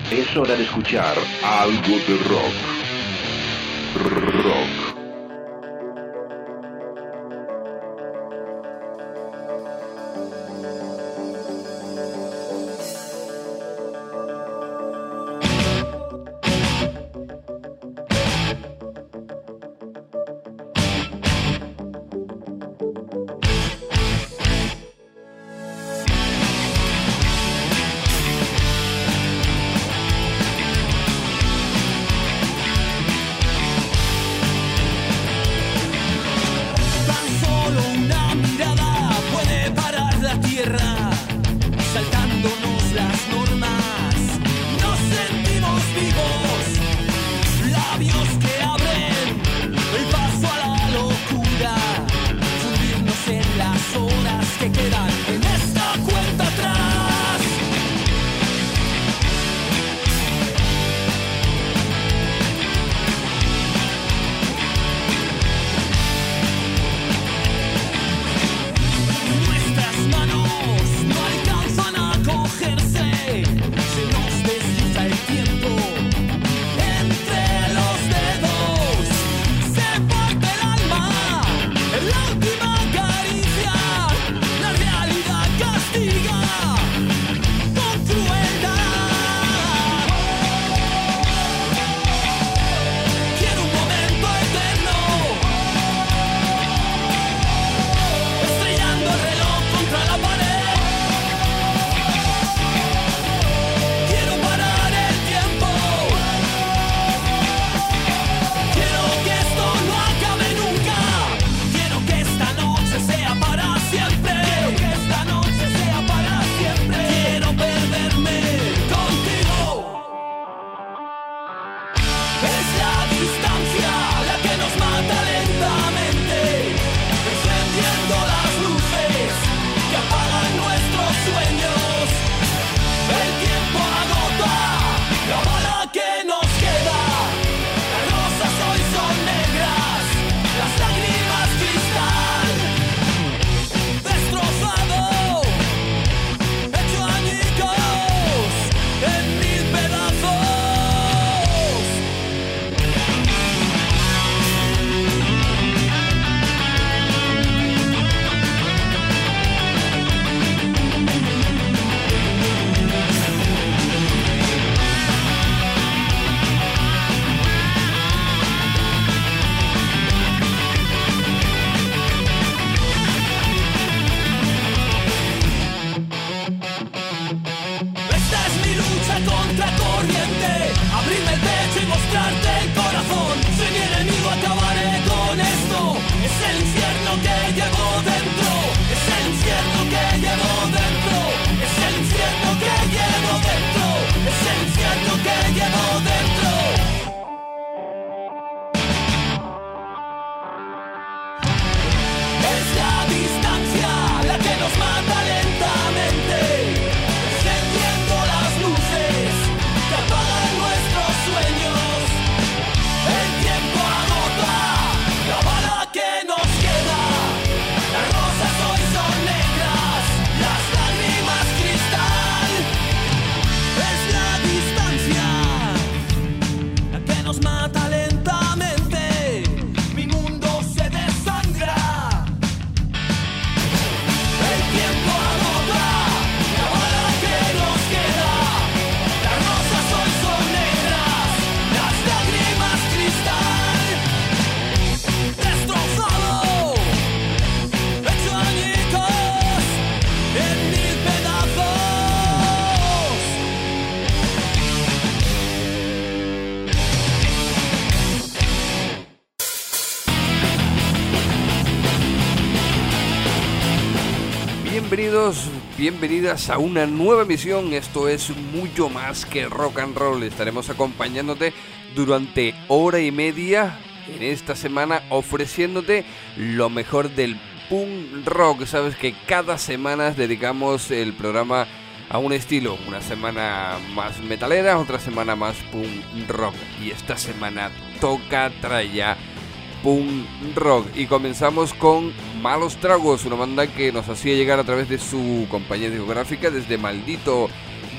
Es hora de escuchar algo de rock. Rock. Bienvenidas a una nueva emisión. Esto es mucho más que rock and roll. Estaremos acompañándote durante hora y media en esta semana, ofreciéndote lo mejor del punk rock. Sabes que cada semana dedicamos el programa a un estilo. Una semana más metalera, otra semana más punk rock. Y esta semana toca tralla punk rock. Y comenzamos con Malos Tragos, una banda que nos hacía llegar a través de su compañía discográfica desde Maldito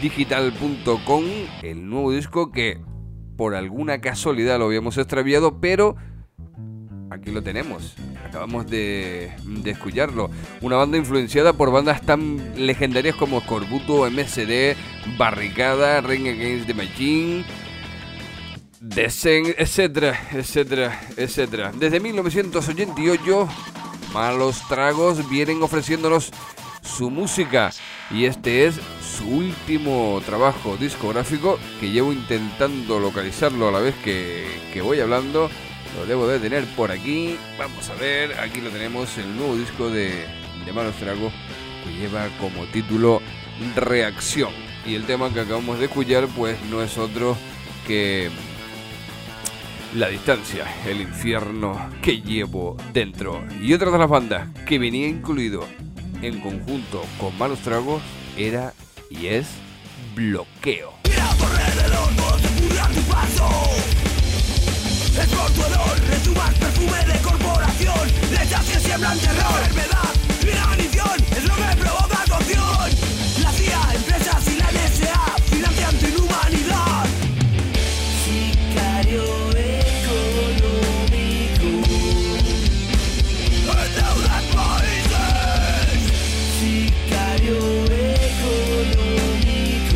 digital.com, el nuevo disco que por alguna casualidad lo habíamos extraviado, pero aquí lo tenemos. Acabamos de escucharlo. Una banda influenciada por bandas tan legendarias como Scorbuto, MSD, Barricada, Rage Against the Machine, Descent, etcétera, etcétera, etcétera. Desde 1988, Malos Tragos vienen ofreciéndonos su música y este es su último trabajo discográfico, que llevo intentando localizarlo a la vez que voy hablando. Lo debo de tener por aquí. Vamos a ver, aquí lo tenemos, el nuevo disco de Malos Tragos, que lleva como título Reacción. Y el tema que acabamos de escuchar pues no es otro que La Distancia, el infierno que llevo dentro. Y otra de las bandas que venía incluido en conjunto con Malos Tragos era y es Bloqueo. Mira por alrededor, todo se pudre a tu paso. Es por tu olor, resumas perfume de corporación. Lechas que siembran terror, enfermedad, inanición, es lo que provoca tu acción. La CIA, empresas y la NSA financian tu inhumanidad. Sicario económico, endeudas países. Sicario económico,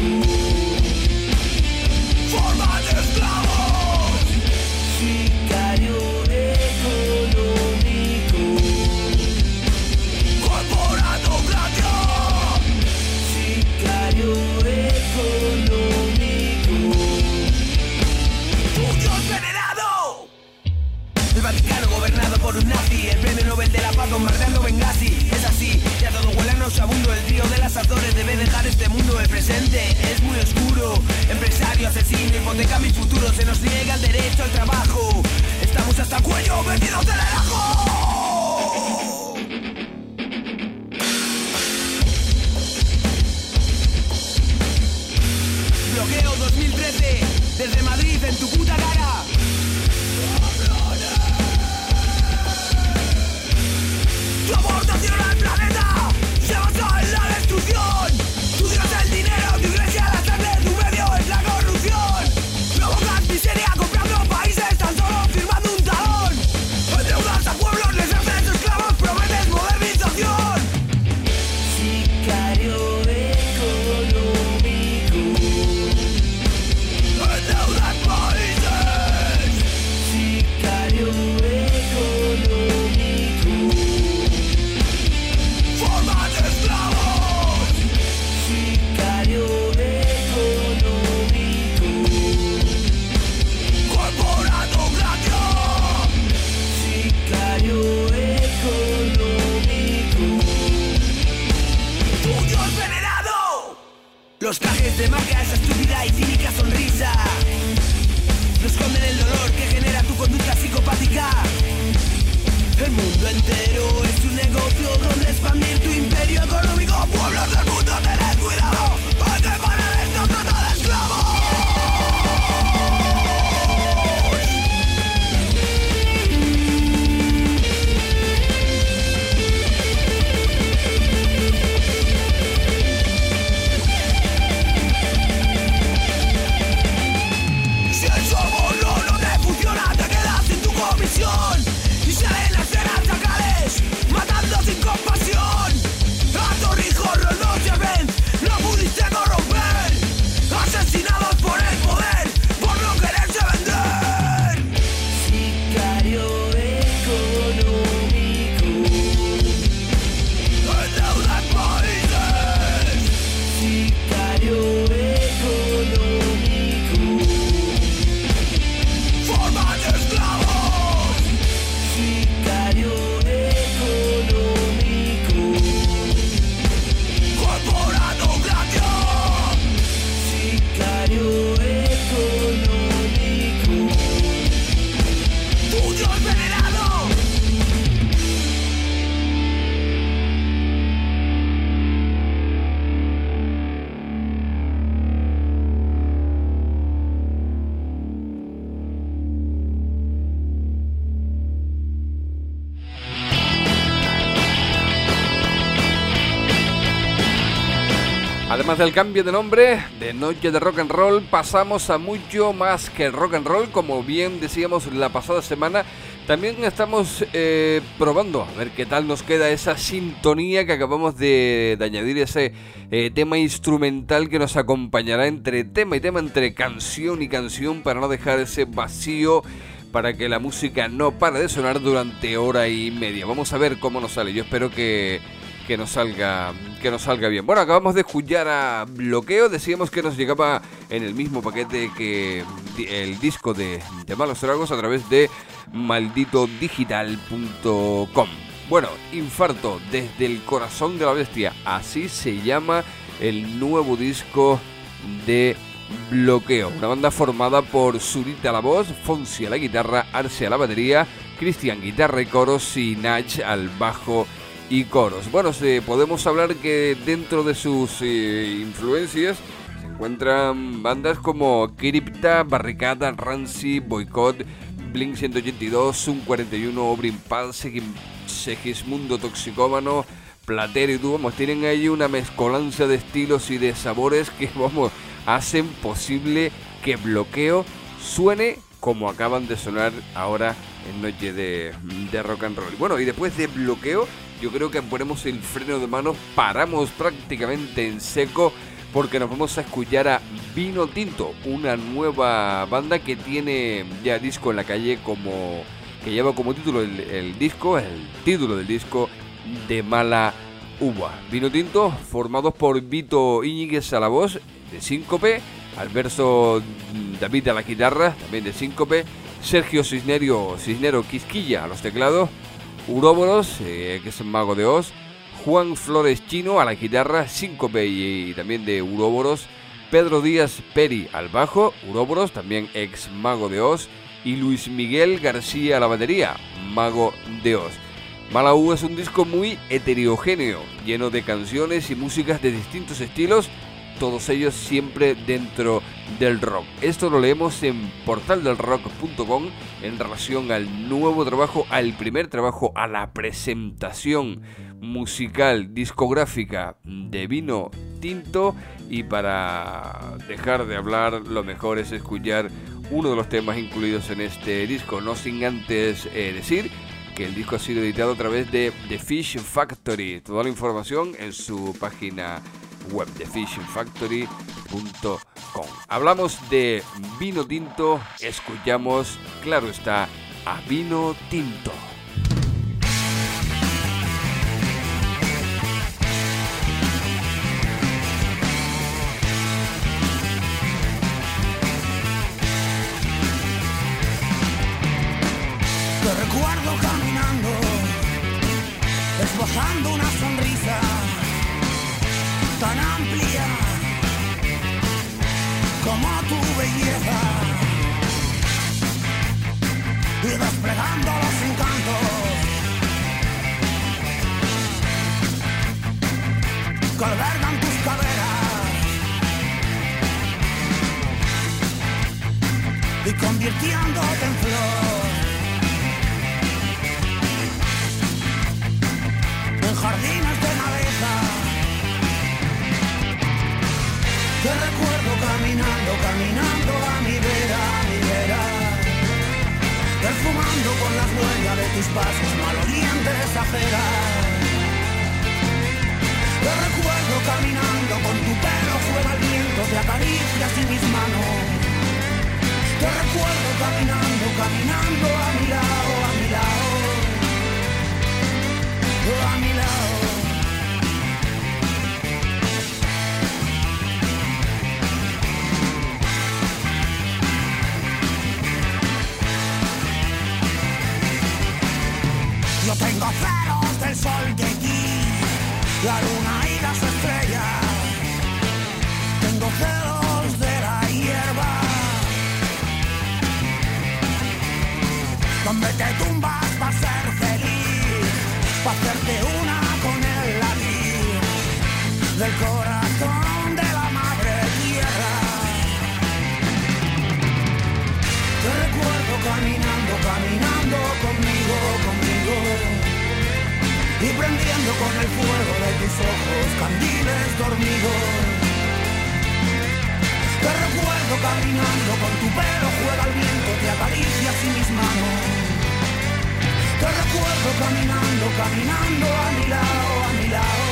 forma de esclavos. Sicario económico, corporatocracia. Sicario económico, un dios venerado. El Vaticano gobernado por un nazi, el premio Nobel de la Paz bombardeando Benghazi. Es así, ya todo huele a nauseabundo. El trío de las Azores debe dejar este mundo. El presente es muy oscuro. Empresario, asesino, hipoteca mi futuro. Se nos niega el derecho al trabajo. Estamos hasta el cuello metidos en el ajo. Bloqueo 2013, desde Madrid en tu puta cara. Tu aportación al planeta se basa en la destrucción. Tu Dios es el dinero, tu iglesia la sangre, tu medio es la corrupción. Provocas miseria comprando países, tan solo firmando un talón. Endeudas a pueblos, les haces esclavos, prometes modernización. Sicario económico, endeudas países. Sicario económico, Además del cambio de nombre de Noche de Rock and Roll, pasamos a mucho más que rock and roll. Como bien decíamos la pasada semana, también estamos probando a ver qué tal nos queda esa sintonía que acabamos de añadir, ese tema instrumental que nos acompañará entre tema y tema, entre canción y canción, para no dejar ese vacío, para que la música no pare de sonar durante hora y media. Vamos a ver cómo nos sale. Yo espero que nos salga bien. Bueno, acabamos de escuchar a Bloqueo. Decíamos que nos llegaba en el mismo paquete que el disco de Malos Tragos a través de malditodigital.com. Bueno, Infarto desde el corazón de la bestia, así se llama el nuevo disco de Bloqueo, una banda formada por Zurita a la voz, Fonsi a la guitarra, Arce a la batería, Cristian guitarra y coros y Nach al bajo y coros. Bueno, podemos hablar que dentro de sus influencias se encuentran bandas como Crypta, Barricada, Rancid, Boycott, Blink 182, Zoom 41, Obrin Paz, Segismundo Toxicómano, Platero y tú. Vamos, tienen ahí una mezcolanza de estilos y de sabores que, vamos, hacen posible que Bloqueo suene como acaban de sonar ahora en Noche de Rock and Roll. Bueno, y después de Bloqueo, yo creo que ponemos el freno de mano, paramos prácticamente en seco, porque nos vamos a escuchar a Vino Tinto, una nueva banda que tiene ya disco en la calle, que lleva como título el título del disco, De Mala Uva. Vino Tinto, formados por Vito Íñiguez a la voz, de Síncope, Alberto David a la guitarra, también de Síncope, Sergio Cisnero Quisquilla a los teclados, Uróboros, que es Mago de Oz, Juan Flores Chino a la guitarra, Síncope y también de Uróboros, Pedro Díaz Peri al bajo, Uróboros, también ex Mago de Oz, y Luis Miguel García a la batería, Mago de Oz. Mala Uva es un disco muy heterogéneo, lleno de canciones y músicas de distintos estilos, todos ellos siempre dentro del rock. Esto lo leemos en portaldelrock.com en relación al nuevo trabajo, al primer trabajo, a la presentación musical discográfica de Vino Tinto. Y para dejar de hablar, lo mejor es escuchar uno de los temas incluidos en este disco, no sin antes decir que el disco ha sido editado a través de The Fish Factory. Toda la información en su página web, thefishfactory.com. Hablamos de Vino Tinto, escuchamos, claro está, a Vino Tinto. Te recuerdo caminando, esbozando una sonrisa tan amplia como tu belleza, y desplegando los encantos que albergan tus caderas, y convirtiéndote en flor, en jardines de navega. Te recuerdo caminando a mi vera, perfumando con las huellas de tus pasos malolientes ajeras. Te recuerdo caminando con tu pelo juega el viento, te acaricias y mis manos. Te recuerdo caminando a mi lado, a mi lado. Yo tengo celos del sol de aquí, la luna y las estrellas. Tengo celos de la hierba, donde te tumbas para ser feliz, para hacerte una con el latir del corazón de la madre tierra. Te recuerdo caminando conmigo, y prendiendo con el fuego de tus ojos candiles dormidos. Te recuerdo caminando con tu pelo, juega el viento, te acaricia así mis manos. Te recuerdo caminando, caminando a mi lado, a mi lado.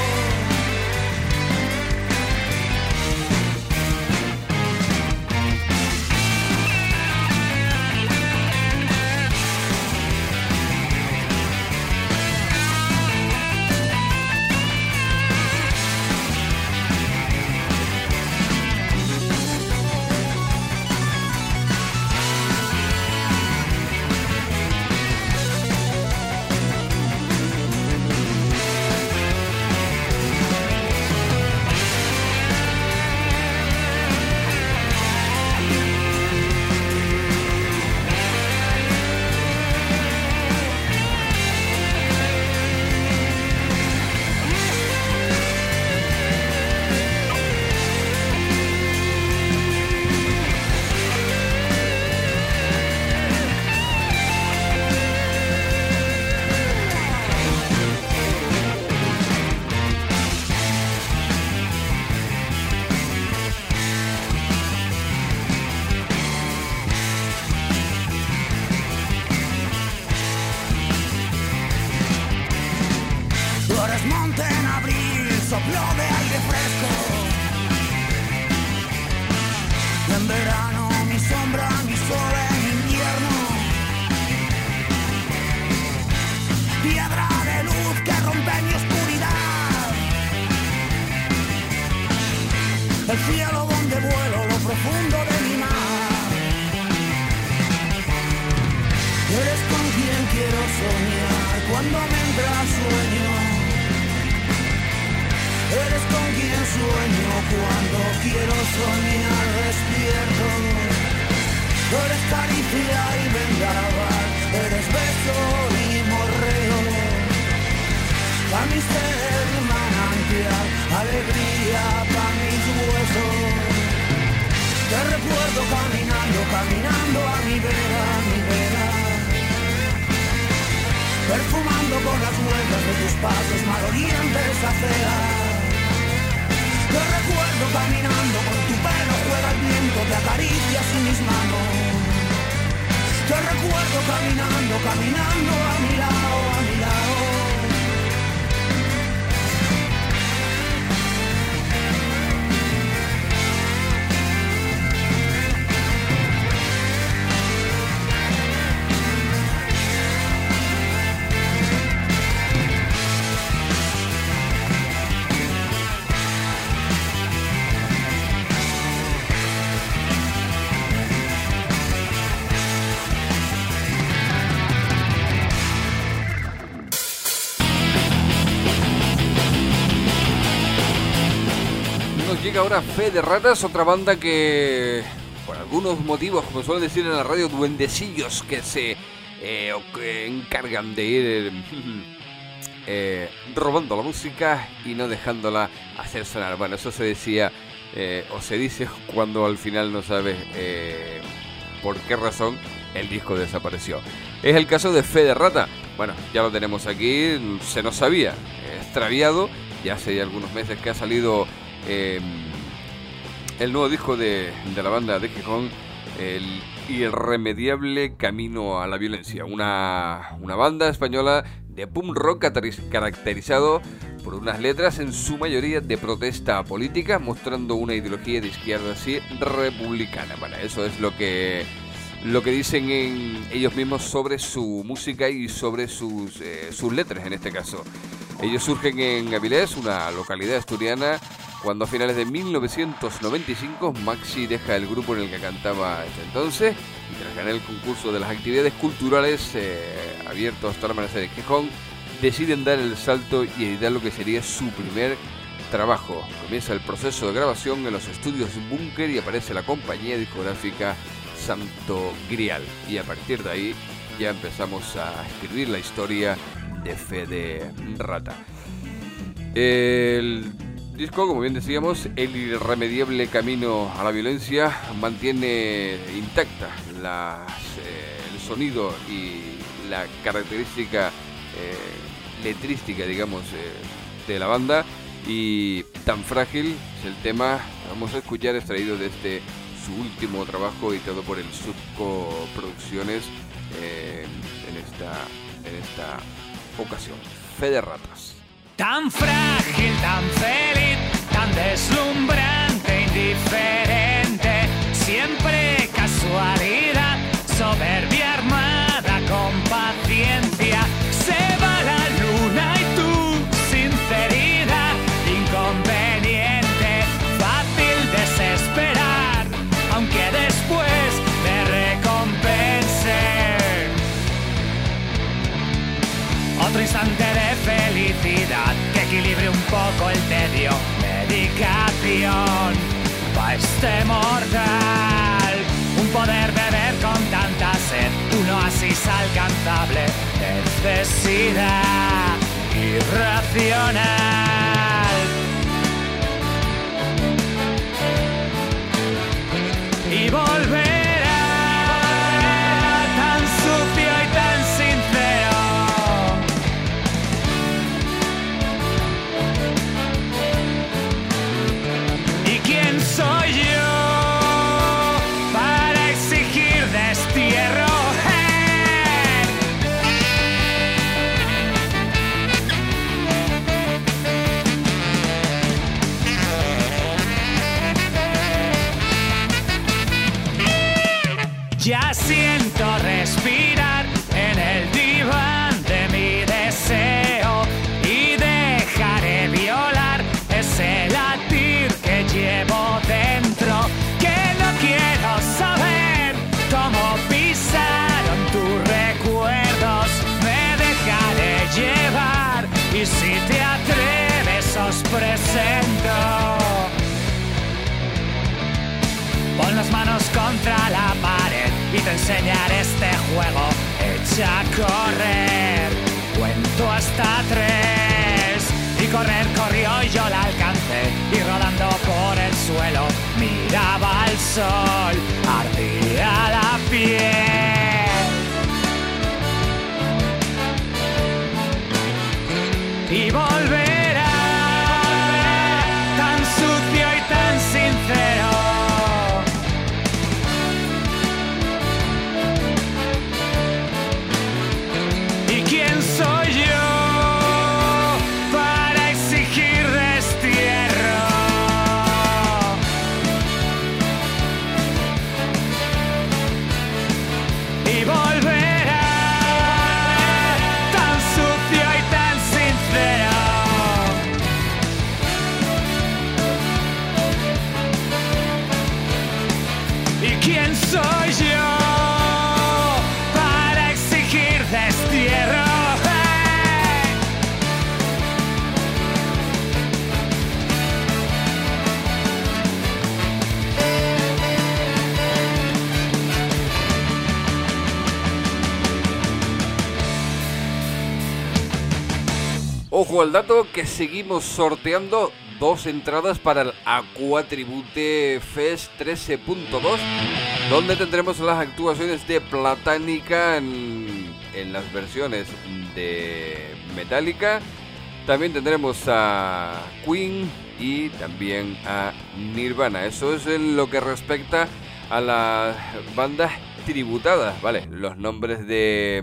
El cielo donde vuelo, lo profundo de mi mar. Eres con quien quiero soñar cuando me entra sueño. Eres con quien sueño cuando quiero soñar despierto. Eres caricia y vendaval, eres beso y morreo. Pa' mi ser manantial, alegría pa' mis huesos. Te recuerdo caminando, caminando a mi vera, perfumando con las huellas de tus pasos malolientes aceras. Te recuerdo caminando, con tu pelo juega el viento, te acaricia sin mis manos. Te recuerdo caminando, caminando a mi lado, a mi lado. Llega ahora Fe de Ratas, otra banda que, por algunos motivos, como suelen decir en la radio, duendecillos que se que encargan de ir robando la música y no dejándola hacer sonar. Bueno, eso se decía o se dice cuando al final no sabes por qué razón el disco desapareció. Es el caso de Fe de Rata. Bueno, ya lo tenemos aquí, se nos había extraviado, ya hace algunos meses que ha salido el nuevo disco de la banda de Gijón, el irremediable Camino a la Violencia, una banda española de punk rock caracterizado por unas letras en su mayoría de protesta política, mostrando una ideología de izquierda así republicana. Bueno, eso es lo que dicen ellos mismos sobre su música y sobre sus letras en este caso. Ellos surgen en Avilés, una localidad asturiana, cuando a finales de 1995 Maxi deja el grupo en el que cantaba hasta entonces y tras ganar el concurso de las actividades culturales abierto hasta la amanecer de Gijón, deciden dar el salto y editar lo que sería su primer trabajo. Comienza el proceso de grabación en los estudios Búnker y aparece la compañía discográfica Santo Grial. Y a partir de ahí ya empezamos a escribir la historia de Fe de Rata. El disco, como bien decíamos, el irremediable Camino a la Violencia, mantiene intacta el sonido y la característica letrística, digamos, de la banda. Y Tan Frágil es el tema que vamos a escuchar, extraído de este su último trabajo editado por el Subco Producciones en esta ocasión. Fe de ratas. Tan frágil, tan feliz, tan deslumbrante, indiferente, siempre casualidad, soberbia armada con paciencia, se va la luna y tu sinceridad, inconveniente, fácil desesperar, aunque después me recompense. Otro instante de felicidad que equilibre un poco el tedio. Medicación pa' este mortal. Un poder beber con tanta sed, un oasis alcanzable. Necesidad irracional. Y volverá tan sucio y tan sincero. ¿Quién soy yo para exigir destierro? Ya siento respirar en el diván de mi deseo y dejaré violar ese latir que llevo dentro, que no quiero saber cómo pisaron tus recuerdos. Me dejaré llevar y si te atreves os presento. Pon las manos contra la pared y te enseñaré este juego. Echa a correr, cuento hasta 3. Y correr corrió y yo la alcancé, y rodando por el suelo miraba al sol, ardía la piel. Y volverá tan sucio y tan sincero. ¿Y quién soy yo para exigir destierro? Y volverá tan sucio y tan sincero. ¿Y quién soy yo para exigir destierro? Ojo al dato que seguimos sorteando 2 entradas para el Aqua Tribute Fest 13.2, donde tendremos las actuaciones de Platánica en las versiones de Metallica. También tendremos a Queen y también a Nirvana. Eso es en lo que respecta a las bandas tributadas, ¿vale? Los nombres de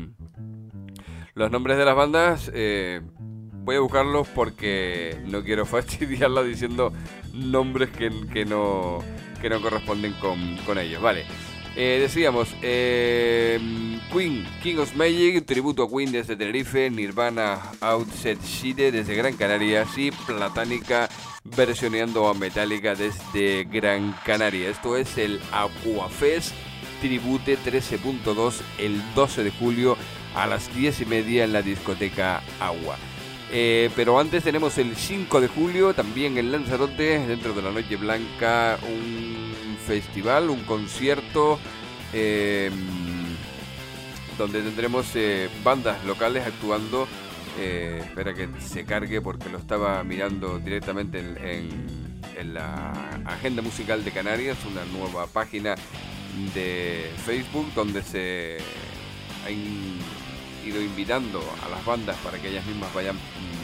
las bandas voy a buscarlos porque no quiero fastidiarla diciendo nombres que no corresponden con ellos, ¿vale? Decíamos Queen, King of Magic, tributo a Queen desde Tenerife, Nirvana, Outset City desde Gran Canaria y Platánica versioneando a Metallica desde Gran Canaria. Esto es el Aquafest Tribute 13.2 el 12 de julio a las 10:30 en la discoteca Agua. Pero antes tenemos el 5 de julio también en Lanzarote, dentro de la Noche Blanca, un festival, un concierto donde tendremos bandas locales actuando. Espera que se cargue porque lo estaba mirando directamente en la agenda musical de Canarias, una nueva página de Facebook donde se han ido invitando a las bandas para que ellas mismas vayan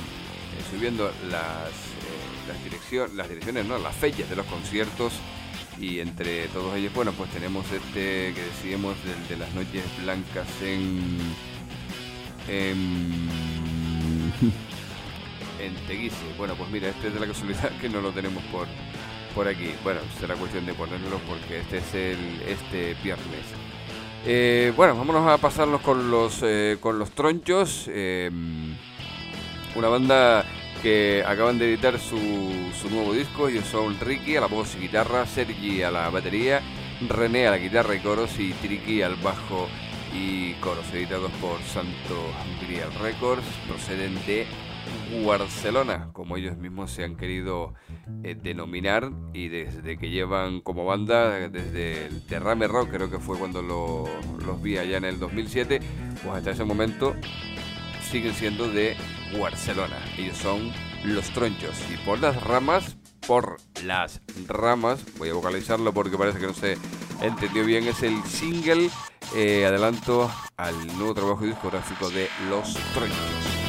subiendo las direcciones, no, las fechas de los conciertos Y entre todos ellos, bueno, pues tenemos este que decíamos, del de las noches blancas en Teguise. Bueno, pues mira, este es de la casualidad que no lo tenemos por aquí. Bueno, será cuestión de ponerlo porque este es este viernes. Bueno, vámonos a pasarnos con los Tronchos, una banda que acaban de editar su nuevo disco. Ellos son Ricky a la voz y guitarra, Sergi a la batería, René a la guitarra y coros y Triqui al bajo y coros, editados por Santo Grial Records. Proceden de Barcelona, como ellos mismos se han querido denominar, y desde que llevan como banda, desde el Derrame Rock, creo que fue cuando los vi allá en el 2007, pues hasta ese momento siguen siendo de Barcelona. Ellos son Los Tronchos, y por las ramas, voy a vocalizarlo porque parece que no se entendió bien, es el single adelanto al nuevo trabajo discográfico de Los Tronchos.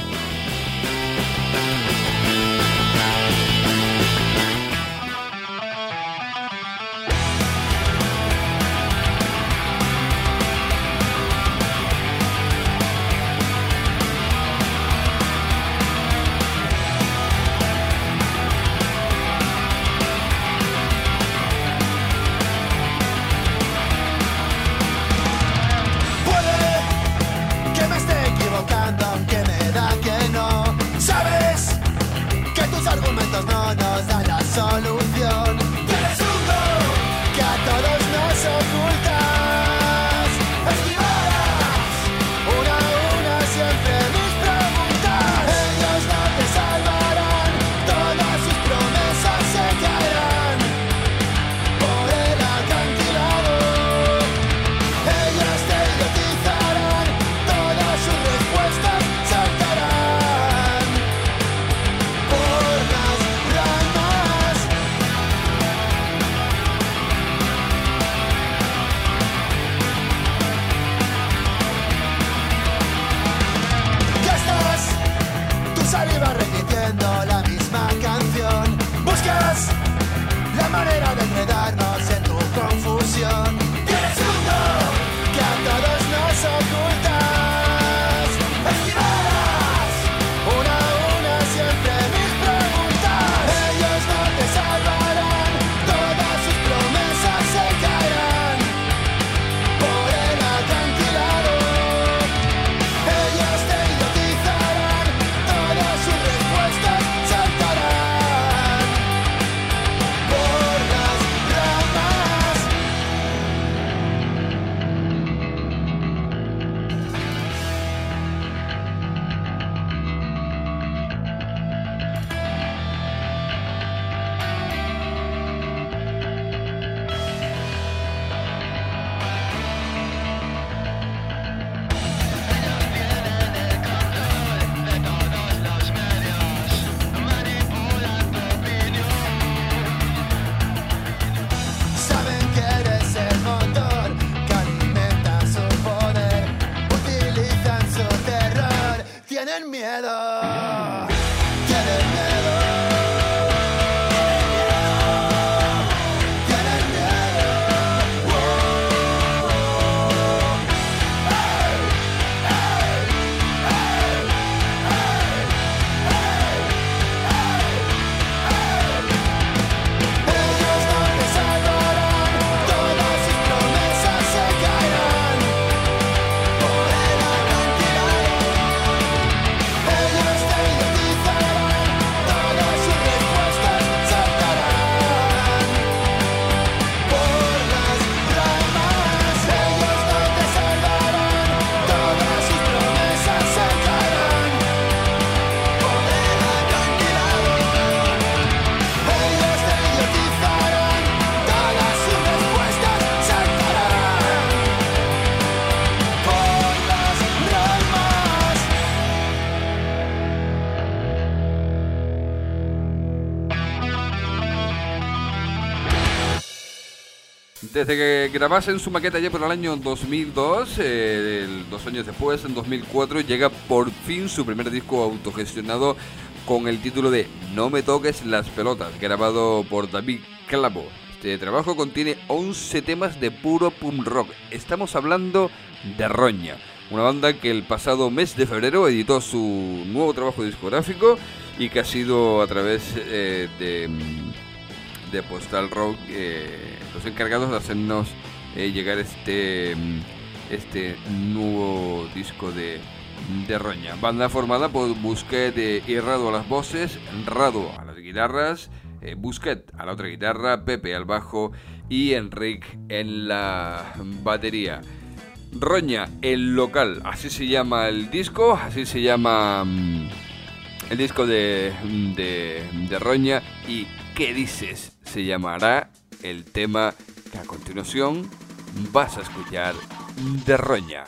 Desde que grabasen su maqueta ya por el año 2002, 2 años después, en 2004, llega por fin su primer disco autogestionado con el título de No me toques las pelotas, grabado por David Clavo. Este trabajo contiene 11 temas de puro punk rock. Estamos hablando de Roña, una banda que el pasado mes de febrero editó su nuevo trabajo discográfico y que ha sido a través de Postal Rock los encargados de hacernos llegar este nuevo disco de Roña. Banda formada por Busquet y Rado a las voces, Rado a las guitarras, Busquet a la otra guitarra, Pepe al bajo y Enric en la batería. Roña, el local, así se llama el disco, así se llama el disco de Roña. Y ¿qué dices? Se llamará el tema que a continuación vas a escuchar de Roña.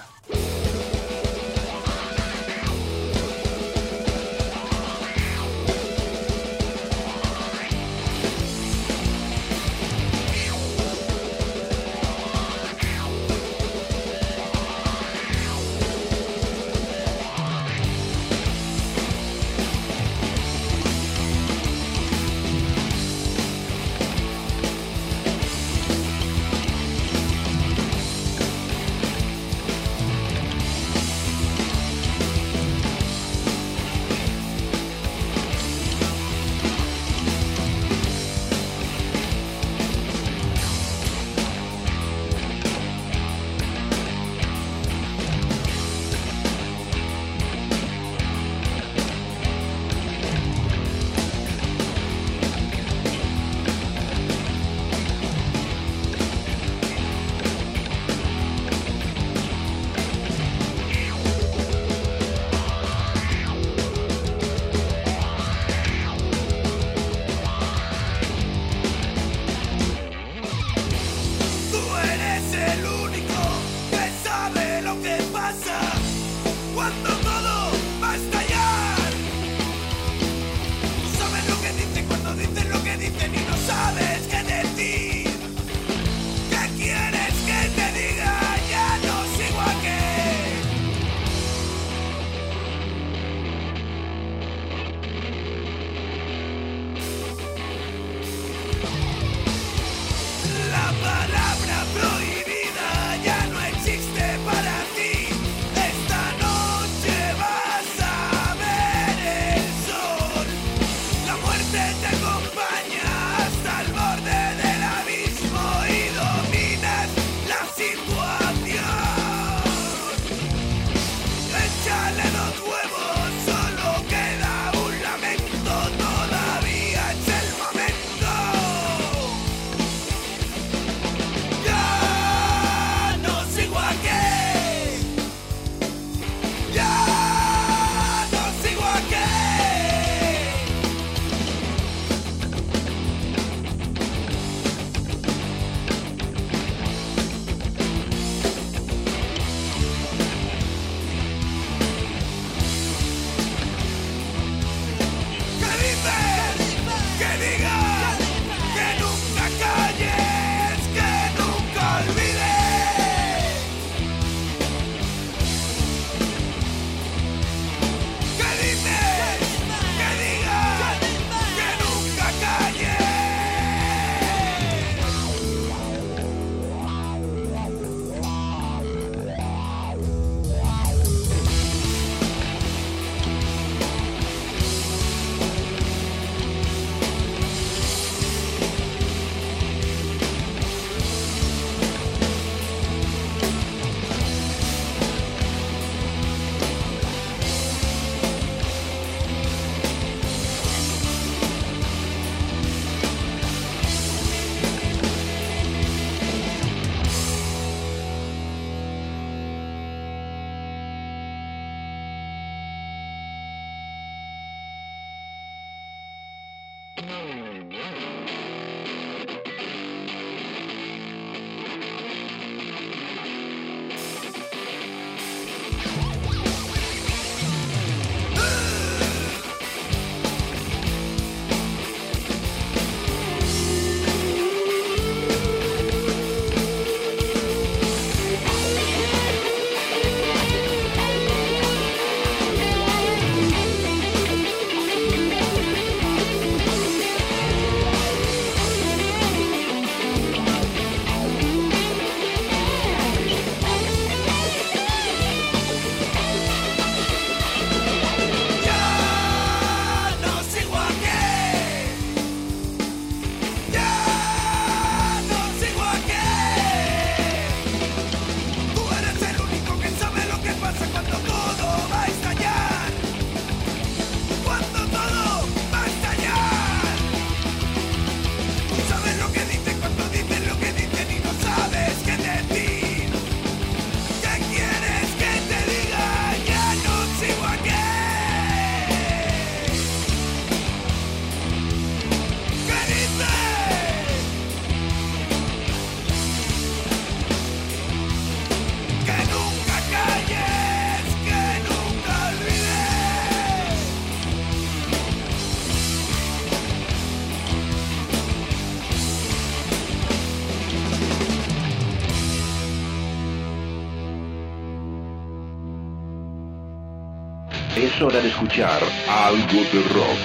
Es hora de escuchar algo de rock.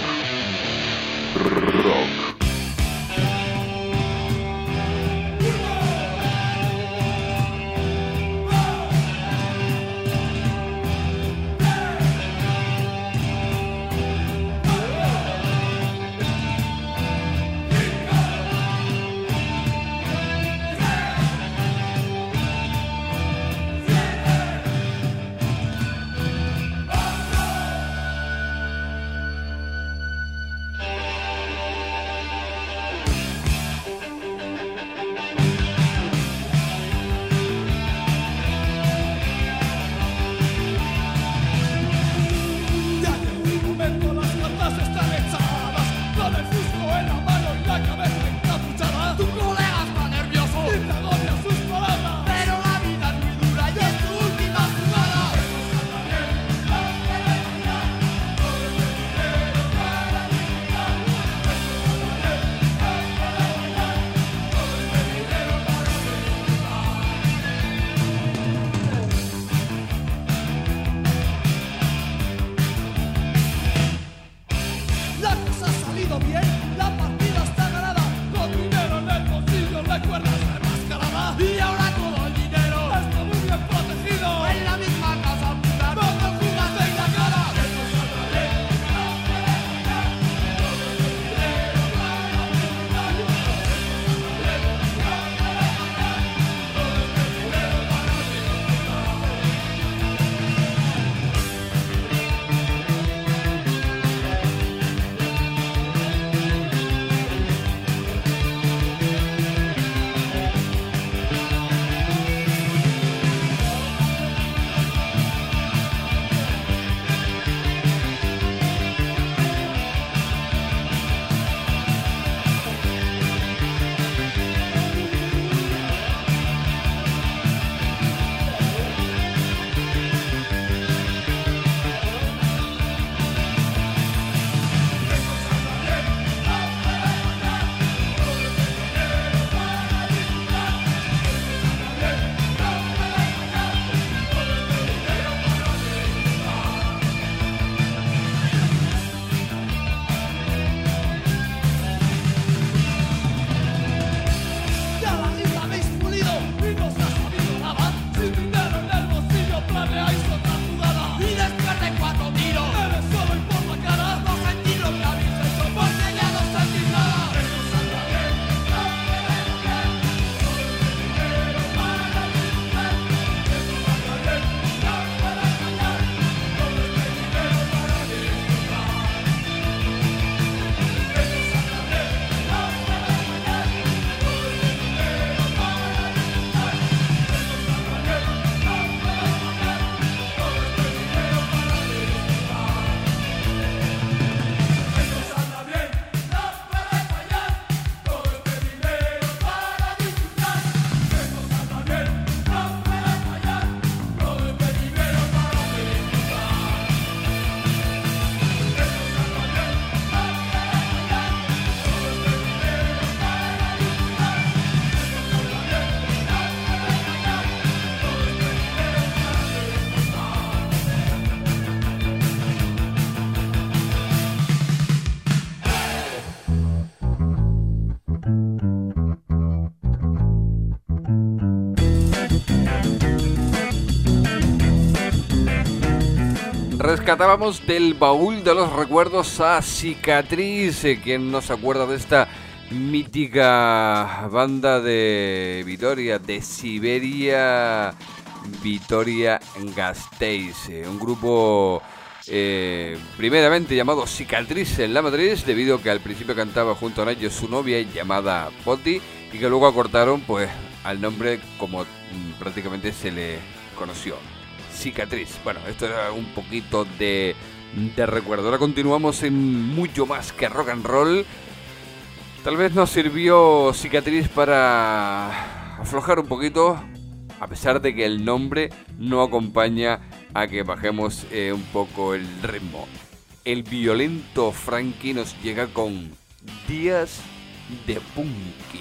Rock. Rescatábamos del baúl de los recuerdos a Cicatriz. ¿Quién no se acuerda de esta mítica banda de Vitoria, de Siberia, Vitoria Gasteiz? Un grupo primeramente llamado Cicatriz en la matriz, debido a que al principio cantaba junto a ellos su novia llamada Poti, y que luego acortaron pues al nombre como prácticamente se le conoció, Cicatriz. Bueno, esto era un poquito de recuerdo. Ahora continuamos en mucho más que rock and roll. Tal vez nos sirvió Cicatriz para aflojar un poquito, a pesar de que el nombre no acompaña a que bajemos un poco el ritmo. El violento Frankie nos llega con Días de Punky.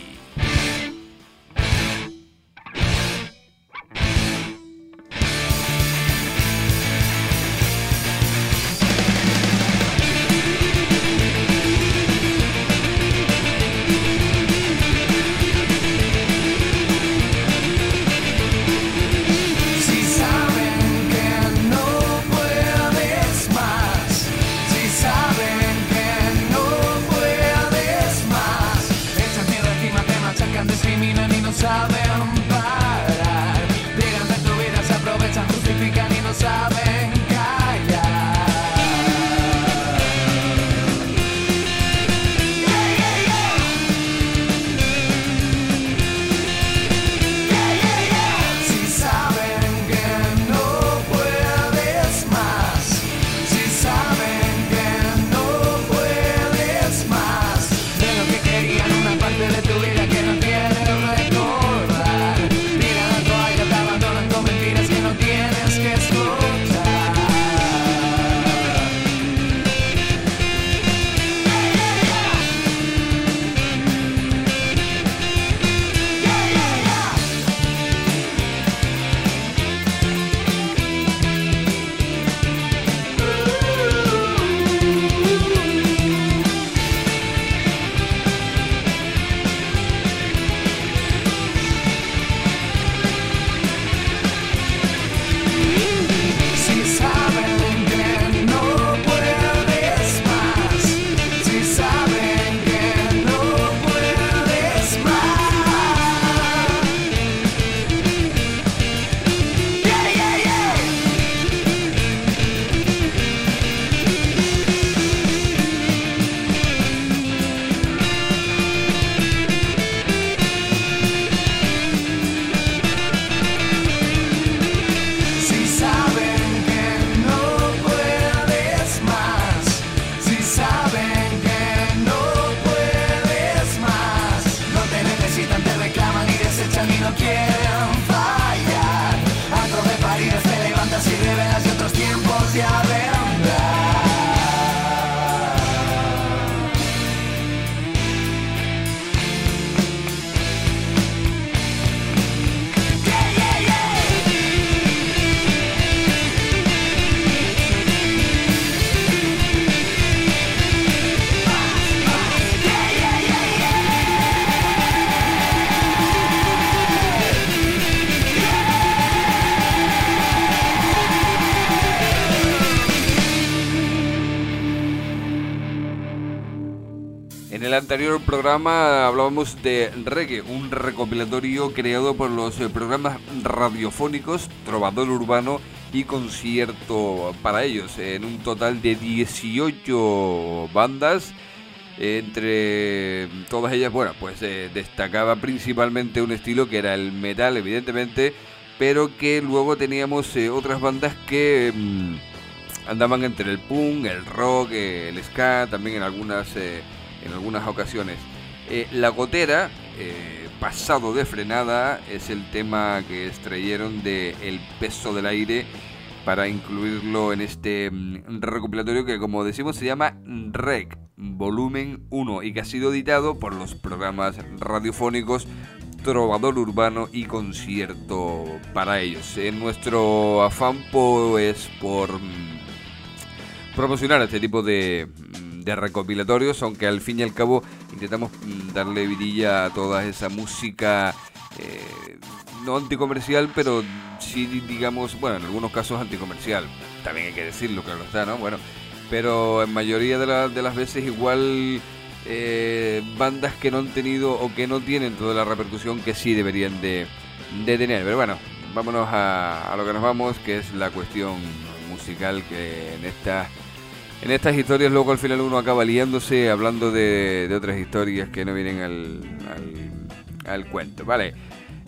anterior programa hablábamos de Reggae, un recopilatorio creado por los programas radiofónicos Trovador Urbano y Concierto para ellos, en un total de 18 bandas. Entre todas ellas, bueno, pues destacaba principalmente un estilo que era el metal, evidentemente, pero que luego teníamos otras bandas que andaban entre el punk, el rock, el ska, también en algunas ocasiones. La Gotera, Pasado de Frenada, es el tema que extrayeron de El Peso del Aire para incluirlo en este recopilatorio que, como decimos, se llama Rec Volumen 1 y que ha sido editado por los programas radiofónicos Trovador Urbano y Concierto para ellos. En nuestro afán pues por promocionar este tipo de recopilatorios, aunque al fin y al cabo intentamos darle vidilla a toda esa música no anticomercial, pero sí, digamos, bueno, en algunos casos anticomercial, también hay que decirlo, claro está, ¿no? Bueno, pero en mayoría de las veces igual bandas que no han tenido o que no tienen toda la repercusión que sí deberían de tener. Pero bueno, vámonos a lo que nos vamos, que es la cuestión musical, que en estas historias luego al final uno acaba liándose hablando de otras historias que no vienen al cuento, ¿vale?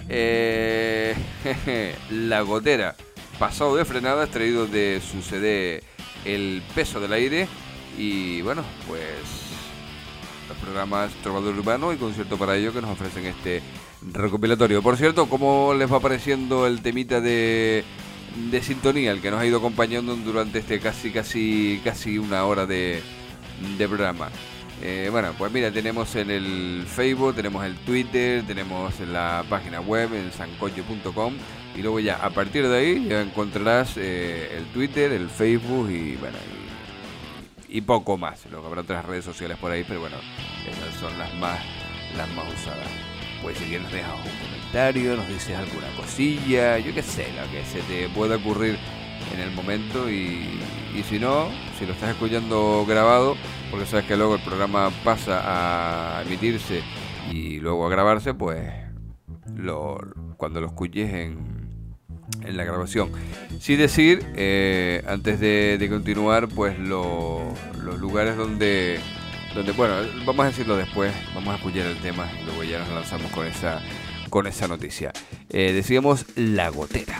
La Gotera, Pasado de Frenada, extraído de su CD El Peso del Aire. Y bueno, pues los programas Trovador Urbano y Concierto para ello que nos ofrecen este recopilatorio. Por cierto, ¿cómo les va pareciendo el temita de sintonía, el que nos ha ido acompañando durante este casi una hora de programa? Bueno, pues mira, tenemos en el Facebook, tenemos el Twitter, tenemos en la página web en sancocho.com, y luego ya a partir de ahí ya encontrarás el Twitter, el Facebook y bueno, y poco más. Luego habrá otras redes sociales por ahí, pero bueno, esas son las más usadas. Pues si quieres nos dejas un comentario, nos dices alguna cosilla, yo qué sé, lo que se te pueda ocurrir en el momento, y si no, si lo estás escuchando grabado, porque sabes que luego el programa pasa a emitirse y luego a grabarse, pues cuando lo escuches en la grabación. Sí decir, antes de continuar, pues los lugares donde, bueno, vamos a decirlo después, vamos a escuchar el tema y luego ya nos lanzamos con esa noticia. Decíamos La Gotera.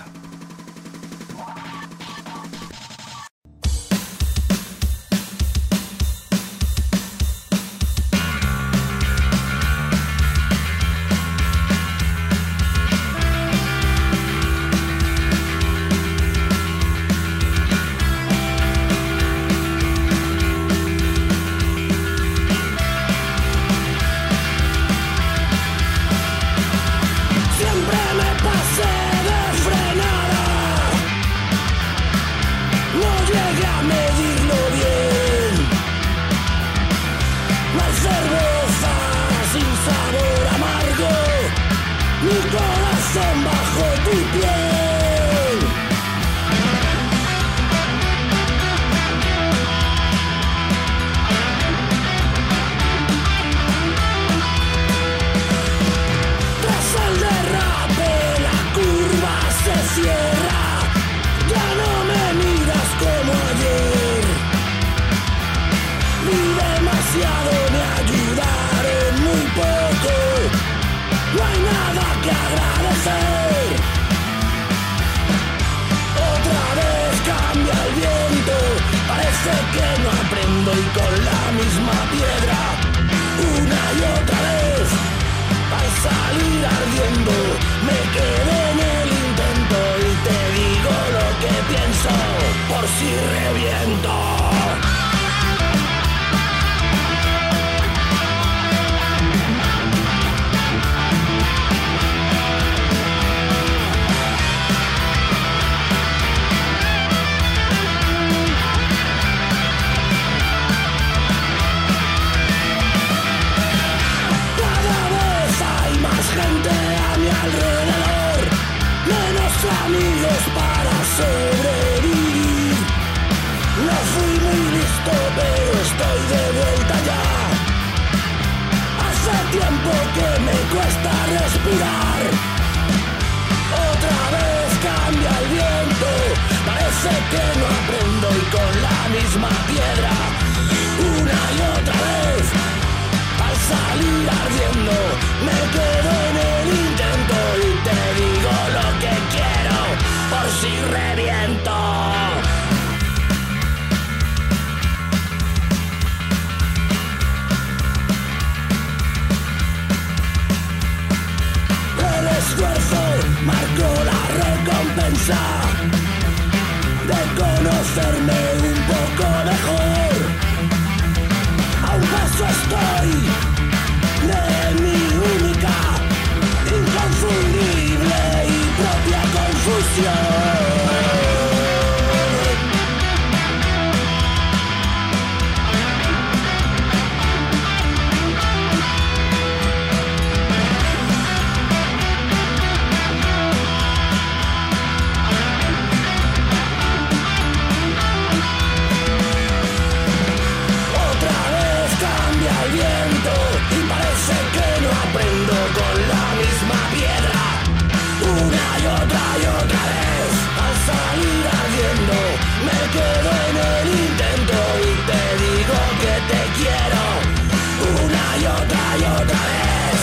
Siempre me pasé de frenada. tiempo que me cuesta respirar. Otra vez cambia el viento, parece que no aprendo y con la misma piedra, una y otra vez, al salir ardiendo, me quedo en el intento y te digo lo que quiero, por si reviento. Esfuerzo marcó la recompensa de conocerme un poco mejor. A un paso estoy de mi única, inconfundible y propia confusión. Y parece que no aprendo con la misma piedra, una y otra vez, al salir ardiendo, me quedo en el intento y te digo que te quiero, una y otra vez,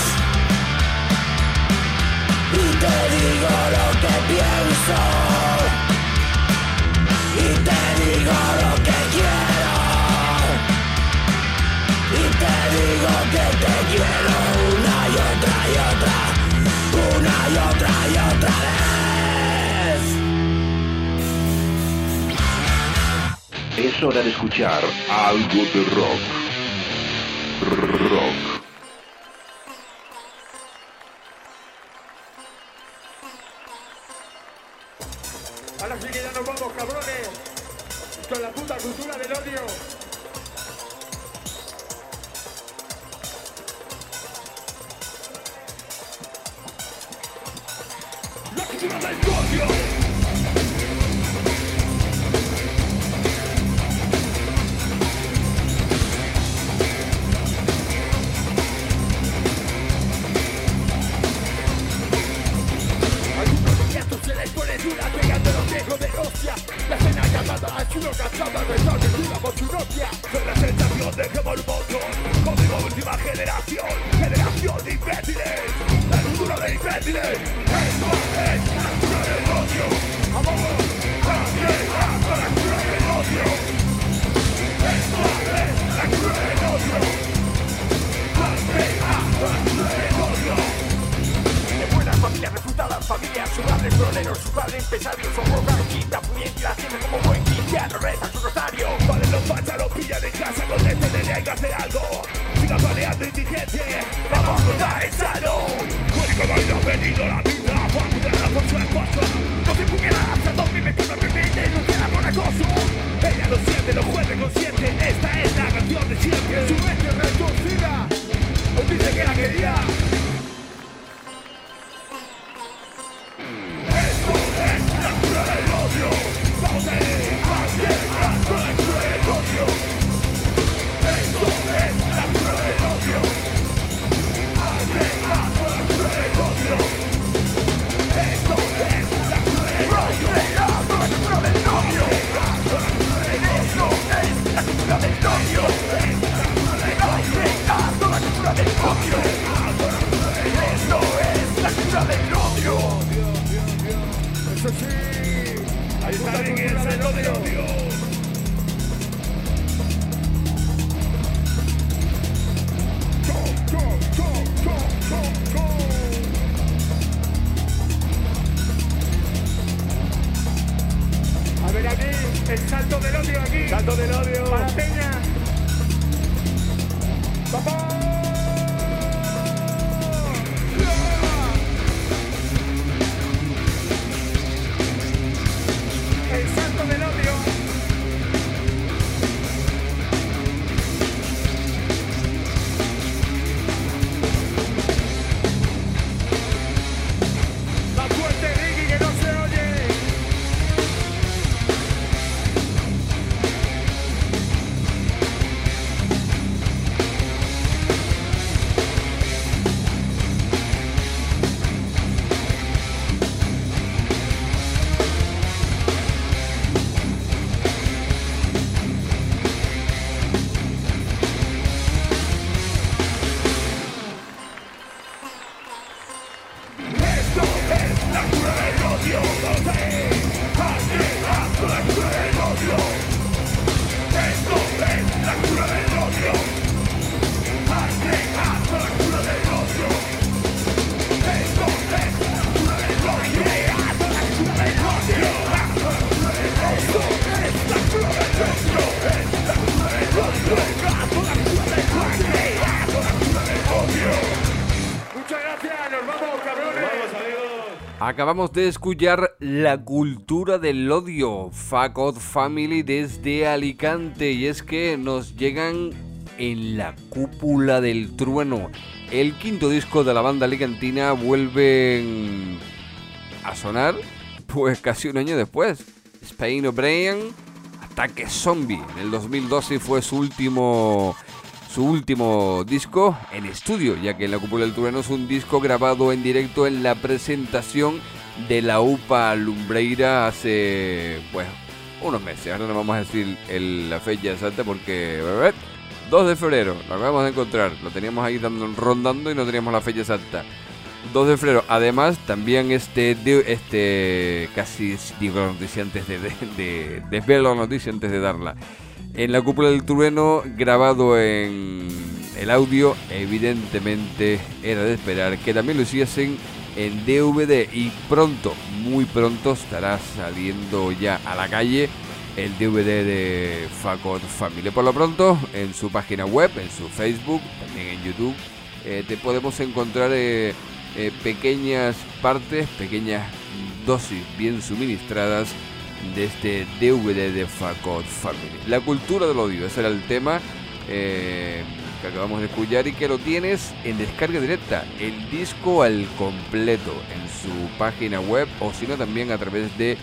y te digo lo que pienso, y te digo lo que quiero. Y te digo que te quiero una y otra vez. Es hora de escuchar algo de rock. Rock. Ahora sí que ya nos vamos, cabrones, con la puta cultura del odio. La cultura del odio. Se les pone dura, pegando los viejos de hostia. La escena llamada a su cansada, retornada por su novia. Con la sensación de que por motor, código última generación, generación de imbéciles, la cultura de imbéciles. Esto es la cultura del odio. Amor, también la cultura del odio. Esto es la cultura del odio. También la cultura del odio. Buenas familias refutadas, familias, su madre trolero, su padre empresario, su abuela quinta, pudiente y la tiene como buen cristiano, reza su rosario. Vale, los fachas los pillan en casa con este hay que hacer algo. Siga paleando indigente, vamos a contar el sano. Único baile ha venido la vida, familia por su esposo. No se pudiera hacer dos primes que no permite denunciar por acoso. Ella lo siente, lo juegue consciente, esta es la canción de siempre. Su mente retorcida, os dice que la quería. Vamos a ir a la cultura del odio. Esto es la cultura del odio. La cultura del odio. Esto es la cultura del odio. La cultura del odio. Esto es la cultura del odio. La cultura del odio. Esto es la cultura del odio. Eso sí. Ahí está bien el centro del odio. A ver aquí, el salto del odio aquí. Salto del odio. Para Peña. ¡Papá! El salto del odio. Más fuerte, Ricky, que no se oye. Acabamos de escuchar La cultura del odio, Facot Family desde Alicante. Y es que nos llegan En la cúpula del trueno, el quinto disco de la banda alicantina. Vuelven a sonar pues casi un año después. Spain O'Brien, Ataque Zombie. En el 2012 fue su último disco en estudio, ya que En la cúpula del trueno es un disco grabado en directo en la presentación de la UPA Lumbreira hace pues unos meses. Ahora no vamos a decir la fecha exacta porque 2 de febrero, lo acabamos de encontrar, lo teníamos ahí rondando y no teníamos la fecha exacta. 2 de febrero. Además, también casi digo la noticia antes de desvelo la noticia antes de darla. En la cúpula del trueno, grabado en el audio, evidentemente era de esperar que también lo hiciesen en DVD, y pronto, muy pronto, estará saliendo ya a la calle el DVD de Facot Family. Por lo pronto, en su página web, en su Facebook, también en YouTube, te podemos encontrar pequeñas partes, pequeñas dosis bien suministradas de este DVD de Facot Family. La cultura del odio, ese era el tema que acabamos de escuchar y que lo tienes en descarga directa, el disco al completo en su página web, o si no también a través de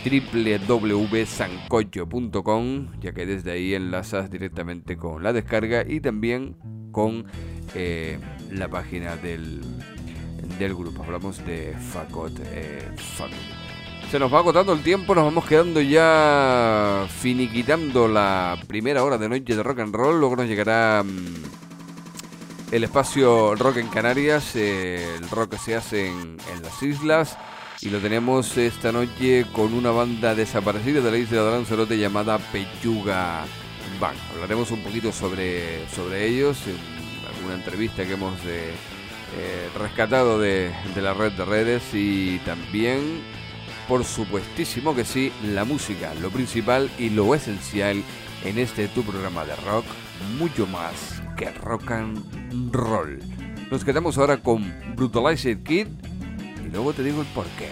www.sancocho.com, ya que desde ahí enlazas directamente con la descarga y también con la página del grupo. Hablamos de Facot Family. Se nos va agotando el tiempo, nos vamos quedando ya finiquitando la primera hora de Noche de Rock and Roll. Luego nos llegará el espacio Rock en Canarias, el rock que se hace en las islas, y lo tenemos esta noche con una banda desaparecida de la isla de Lanzarote llamada Pechuga Band. Hablaremos un poquito sobre ellos en alguna entrevista que hemos rescatado de la red de redes, y también, por supuestísimo que sí, la música, lo principal y lo esencial en este tu programa de rock, mucho más que rock and roll. Nos quedamos ahora con Brutalized Kid y luego te digo el porqué.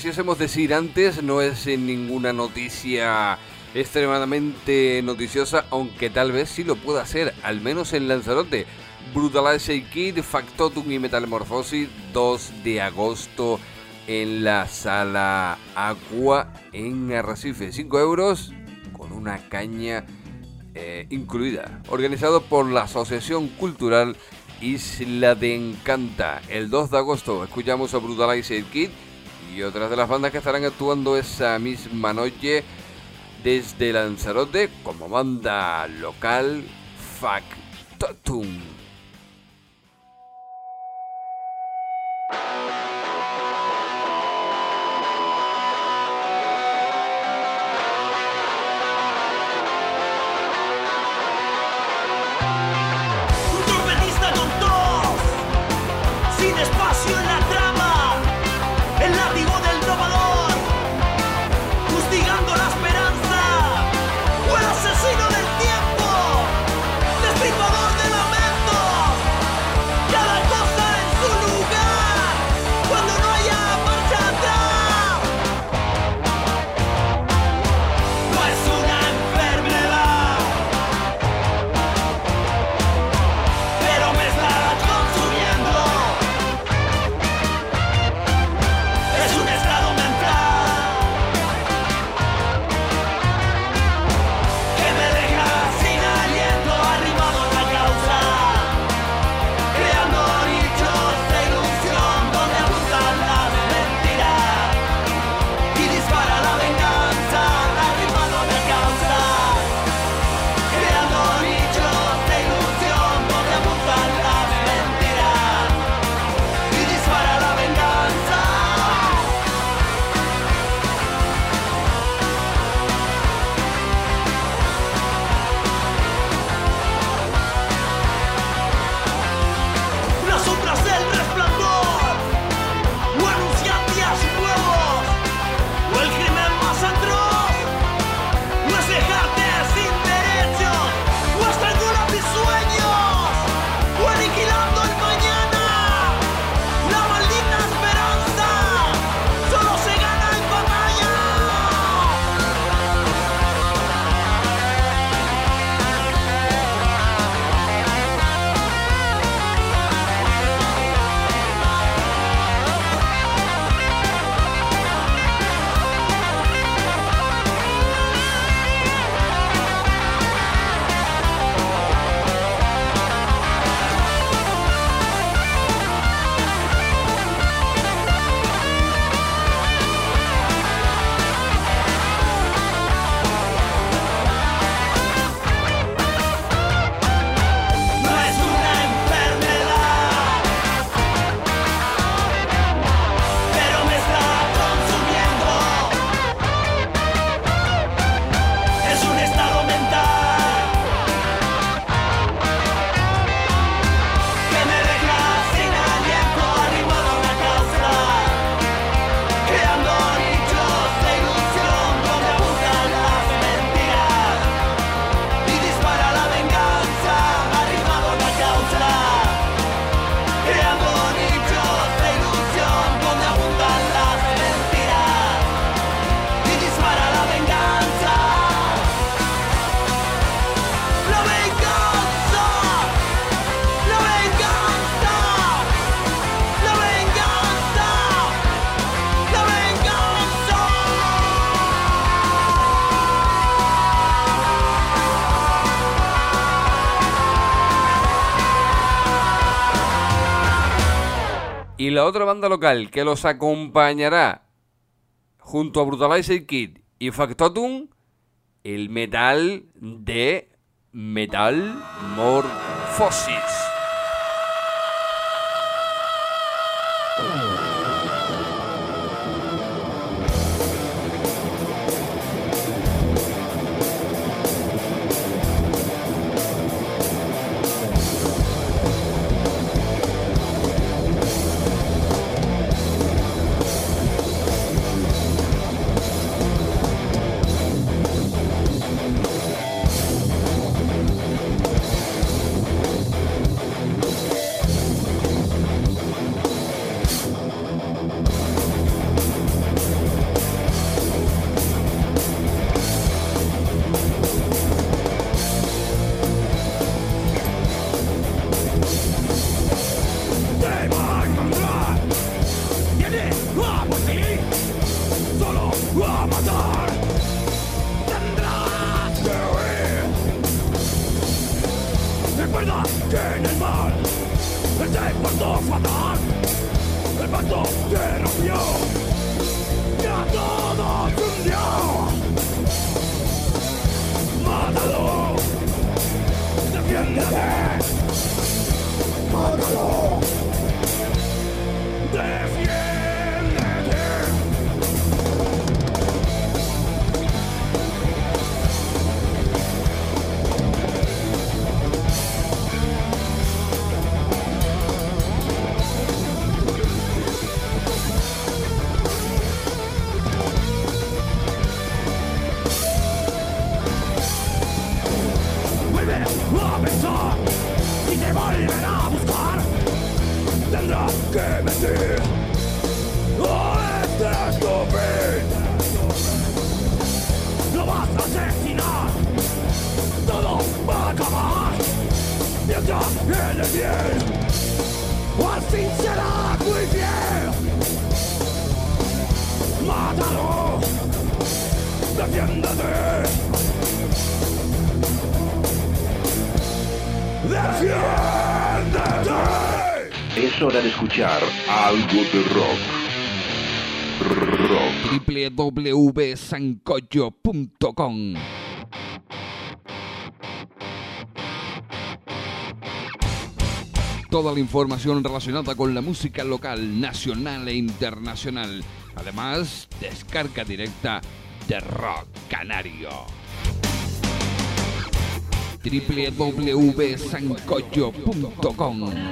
pudiésemos decir antes, no es ninguna noticia extremadamente noticiosa, aunque tal vez sí lo pueda ser, al menos en Lanzarote. Brutalized Kid, Factotum y Metamorphosis, 2 de agosto en la Sala Aqua en Arrecife. 5 euros con una caña incluida. Organizado por la Asociación Cultural Isla de Encanta. El 2 de agosto escuchamos a Brutalized Kid y otras de las bandas que estarán actuando esa misma noche desde Lanzarote como banda local, Factotum. Y la otra banda local que los acompañará junto a Brutalized Kid y Factotum, el metal de Metamorphosis. vas a asesinar. Todo va a acabar mientras viene bien. Así será muy bien. Mátalo, defiéndete. ¡Defiéndete! Es hora de escuchar algo de rock. Rock. www.sancocho.com. Toda la información relacionada con la música local, nacional e internacional. Además, descarga directa de Rock Canario. www.sancocho.com.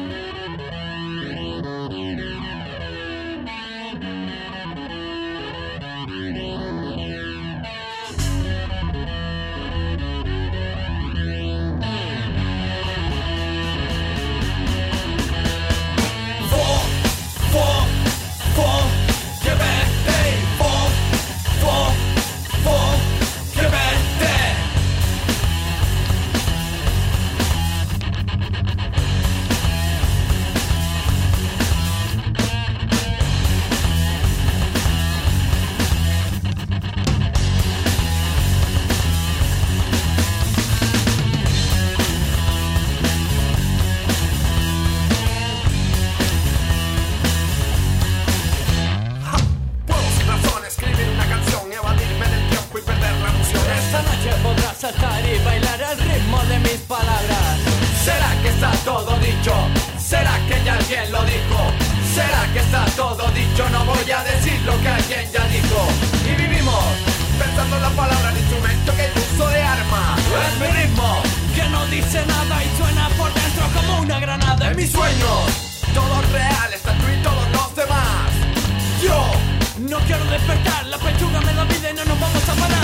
Saltar y bailar al ritmo de mis palabras. ¿Será que está todo dicho? ¿Será que ya alguien lo dijo? ¿Será que está todo dicho? No voy a decir lo que alguien ya dijo. Y vivimos pensando en la palabra, el instrumento que el uso de arma. Es mi ritmo que no dice nada y suena por dentro como una granada. En mis sueños todo real, está tú y todos los demás. Yo no quiero despertar, la pechuga me da vida y no nos vamos a parar.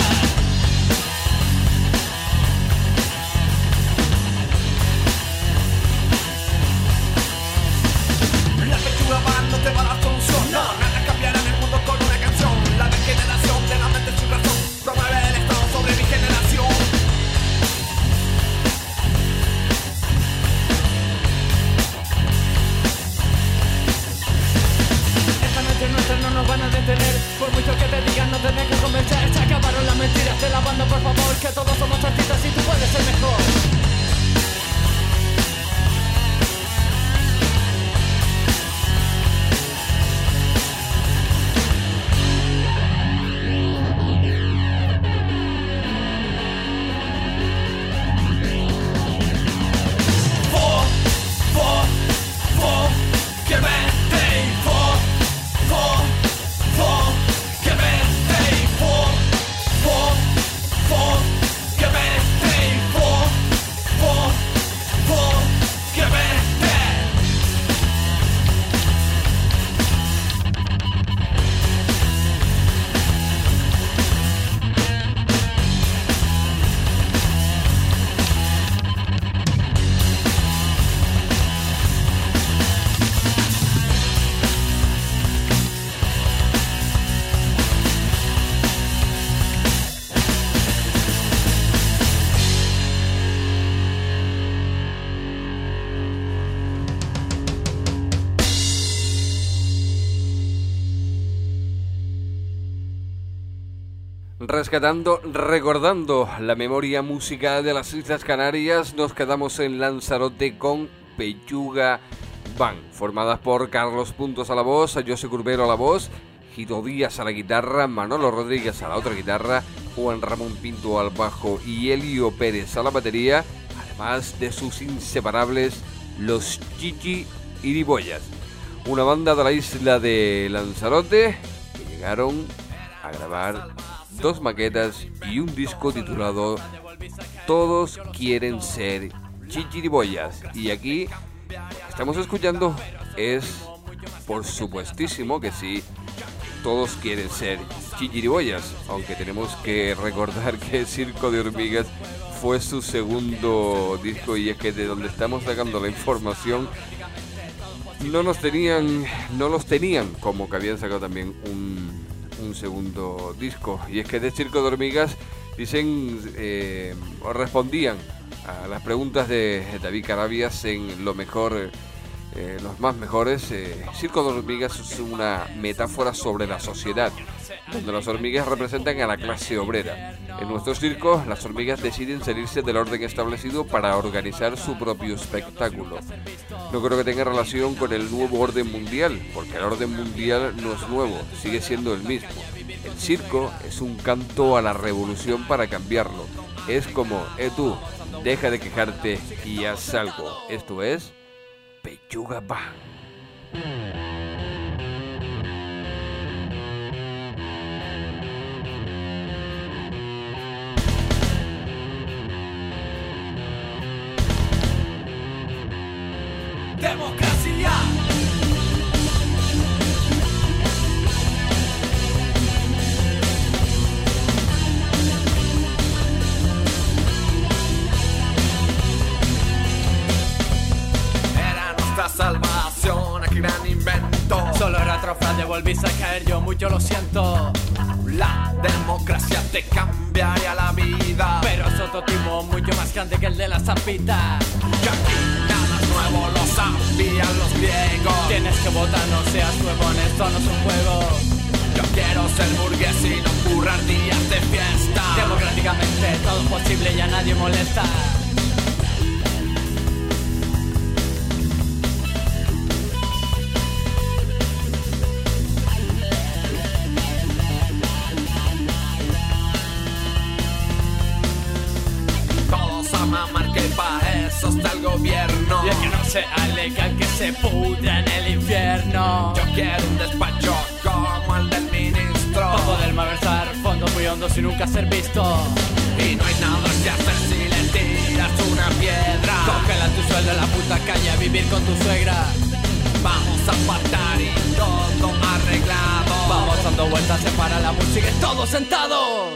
No te va a dar solución, no, nada cambiará en el mundo con una canción. La degeneración de la mente sin razón promueve el estado sobre mi generación. Esta noche nuestra no nos van a detener. Por mucho que te digan no tenés que convencer. Se acabaron las mentiras de la banda, por favor. Que todos somos artistas y tú puedes ser mejor. Rescatando, recordando la memoria musical de las Islas Canarias, nos quedamos en Lanzarote con Pechuga Band, formadas por Carlos Puntos a la voz, José Curbero a la voz, Gito Díaz a la guitarra, Manolo Rodríguez a la otra guitarra, Juan Ramón Pinto al bajo y Elio Pérez a la batería, además de sus inseparables Los Chichiriboyas, una banda de la isla de Lanzarote que llegaron a grabar 2 maquetas y un disco titulado Todos quieren ser Chichiriboyas. Y aquí estamos escuchando es, por supuestísimo que sí, Todos quieren ser Chichiriboyas, aunque tenemos que recordar que Circo de Hormigas fue su segundo disco, y es que de donde estamos sacando la información no los tenían como que habían sacado también un segundo disco, y es que de Circo de Hormigas Dicen, o respondían a las preguntas de David Carabias en Lo Mejor, Los Más Mejores. Circo de Hormigas es una metáfora sobre la sociedad, donde las hormigas representan a la clase obrera. En nuestro circo, las hormigas deciden salirse del orden establecido para organizar su propio espectáculo. No creo que tenga relación con el nuevo orden mundial, porque el orden mundial no es nuevo, sigue siendo el mismo. El circo es un canto a la revolución para cambiarlo. Es como, tú, deja de quejarte y haz algo. Esto es Pechuga Band. Democracia. Era nuestra salvación, aquel gran invento. Solo era otro fraude, volviste a caer, yo mucho lo siento. La democracia te cambiaría la vida, Pero es otro tipo mucho más grande que el de la zampita. y aquí nada es nuevo, lo sabían los griegos. Tienes que votar, no seas huevón, esto no es un juego. Yo quiero ser burgués y no currar días de fiesta. Democráticamente todo es posible y a nadie molesta. Todos a mamar que pa' eso está el gobierno. Y el que no sea legal que se pudra en el infierno. Yo quiero un despacho como el del ministro, Para poder malversar fondos muy hondos y nunca ser visto. y no hay nada que hacer si le tiras una piedra. Cógela tu sueldo en la puta calle a vivir con tu suegra. Vamos a pactar y todo arreglado. Vamos dando vueltas, se para la música y todo sentado.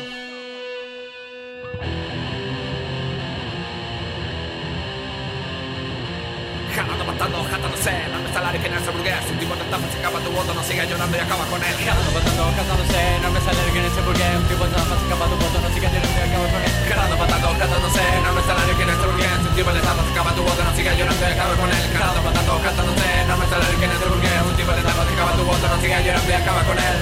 Jalando, matando, jatándose, dame salario que no es burgués. Un tipo de estafa, se acaba tu voto, no siga llorando y acaba con él. Jalando, matando, casándose, no me sale el que no sé por qué. Un tipo de estafa, se acaba tu voto, no siga llorando y acaba con él. Jalando, matando, jatándose, dame salario que no es burgués. Un tipo de estafa, se acaba tu voto, no siga llorando y acaba con él. Jalando, matando, jatándose, dame salario que no es burgués. Un tipo de estafa, se acaba tu voto, no siga llorando y acaba con él.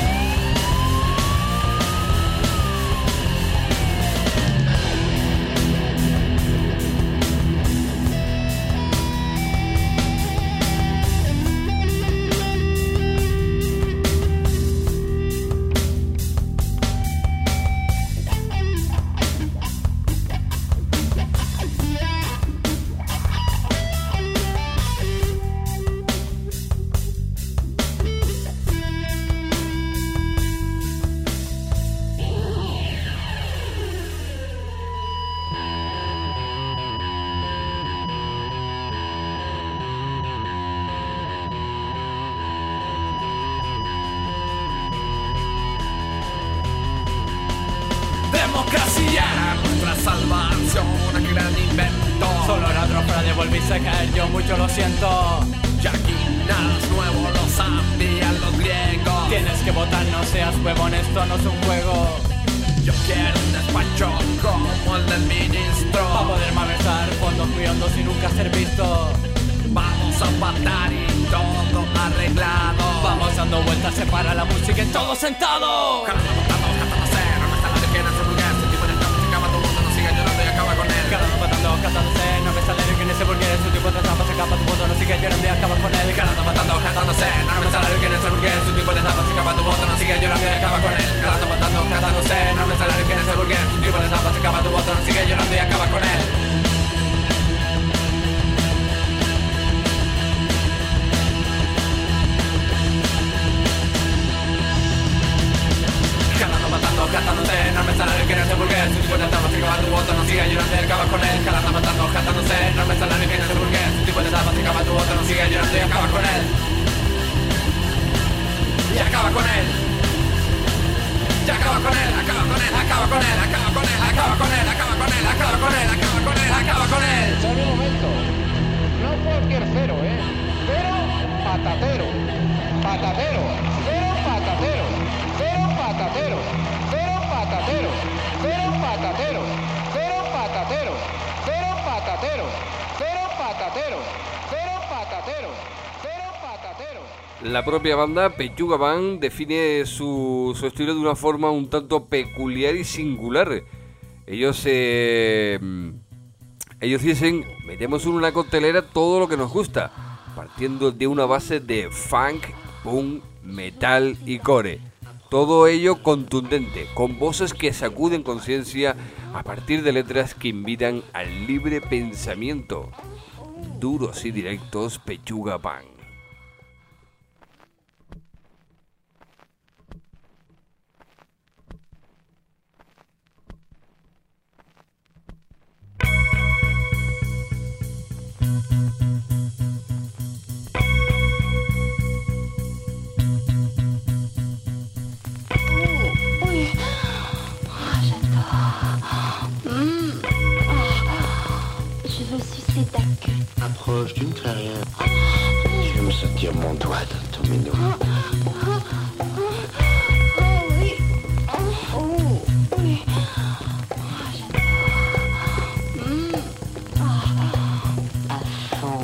Democracia era nuestra salvación, aquel gran invento. Solo era otro fraude, volviste a caer, yo mucho lo siento. Y aquí nada es nuevo, lo sabían los griegos. Tienes que votar, no seas huevón, esto no es un juego. Yo quiero un despacho como el del ministro, Para poder malversar fondos muy hondos y nunca ser visto. vamos a pactar y todo arreglado. Vamos dando vueltas, se para la música y todo sentado. Jalando, matando, jatándose, no me está la de que no es burgués. Un tipo de estafa, se acaba tu voto, no siga llorando y acaba con él. Jalando, matando, casándose, no me sale el que no sé por qué. Es un tipo de estafa, se acaba tu voto, no siga llorando y acaba con él. Jalando, matando, jatándose, no me sale el que no es burgués. Un tipo de estafa, se acaba tu voto, no siga llorando y acaba con él. Jalando, matando, jatándose, no me sale el que no es burgués. Un tipo de estafa, se acaba tu voto, no siga llorando y acaba con él. Jalando, matando, jatándose, no me sale el que no es burgués. Un tipo de estafa, se acaba tu voto, no siga llorando y acaba con él. Jalando, matando, jatándose, no me sale el que no es burgués. Un tipo de estafa, se acaba tu voto, no siga llorando y acaba con él. Y acaba con él. Y acaba con él, acaba con él, acaba con él, acaba con él, acaba con él, acaba con él, acaba con él, acaba con él, acaba con él. Solo un momento. No cualquier cero, ¿eh? Cero patatero. Patatero. Cero patatero. Cero patatero. Cero patatero. Cero La propia banda, Pechuga Band, define su estilo de una forma un tanto peculiar y singular. Ellos dicen, metemos en una coctelera todo lo que nos gusta, partiendo de una base de funk, punk, metal y core. Todo ello contundente, con voces que sacuden conciencia a partir de letras que invitan al libre pensamiento. Duros y directos, Pechuga Band. Approche, tu ne fais rien. Je vais me sentir mon doigt dans ton minou. Oui. Oui. À fond.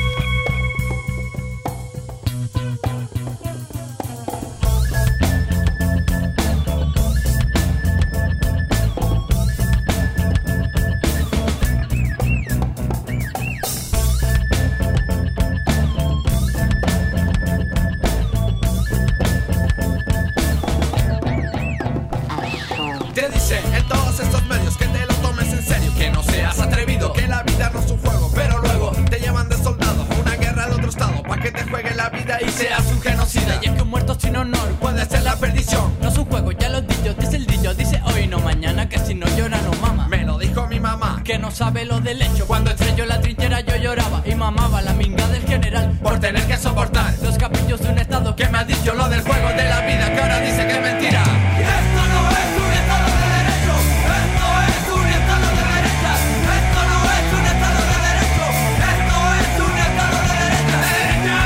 Sabe lo del hecho. Cuando estrelló la trinchera yo lloraba y mamaba la minga del general por tener que soportar los caprichos de un estado que me ha dicho lo del juego de la vida, que ahora dice que es mentira. Y esto no es un estado de derecho, esto es un estado de derecha, esto no es un estado de derecho, esto es un estado de derecha, de derecha.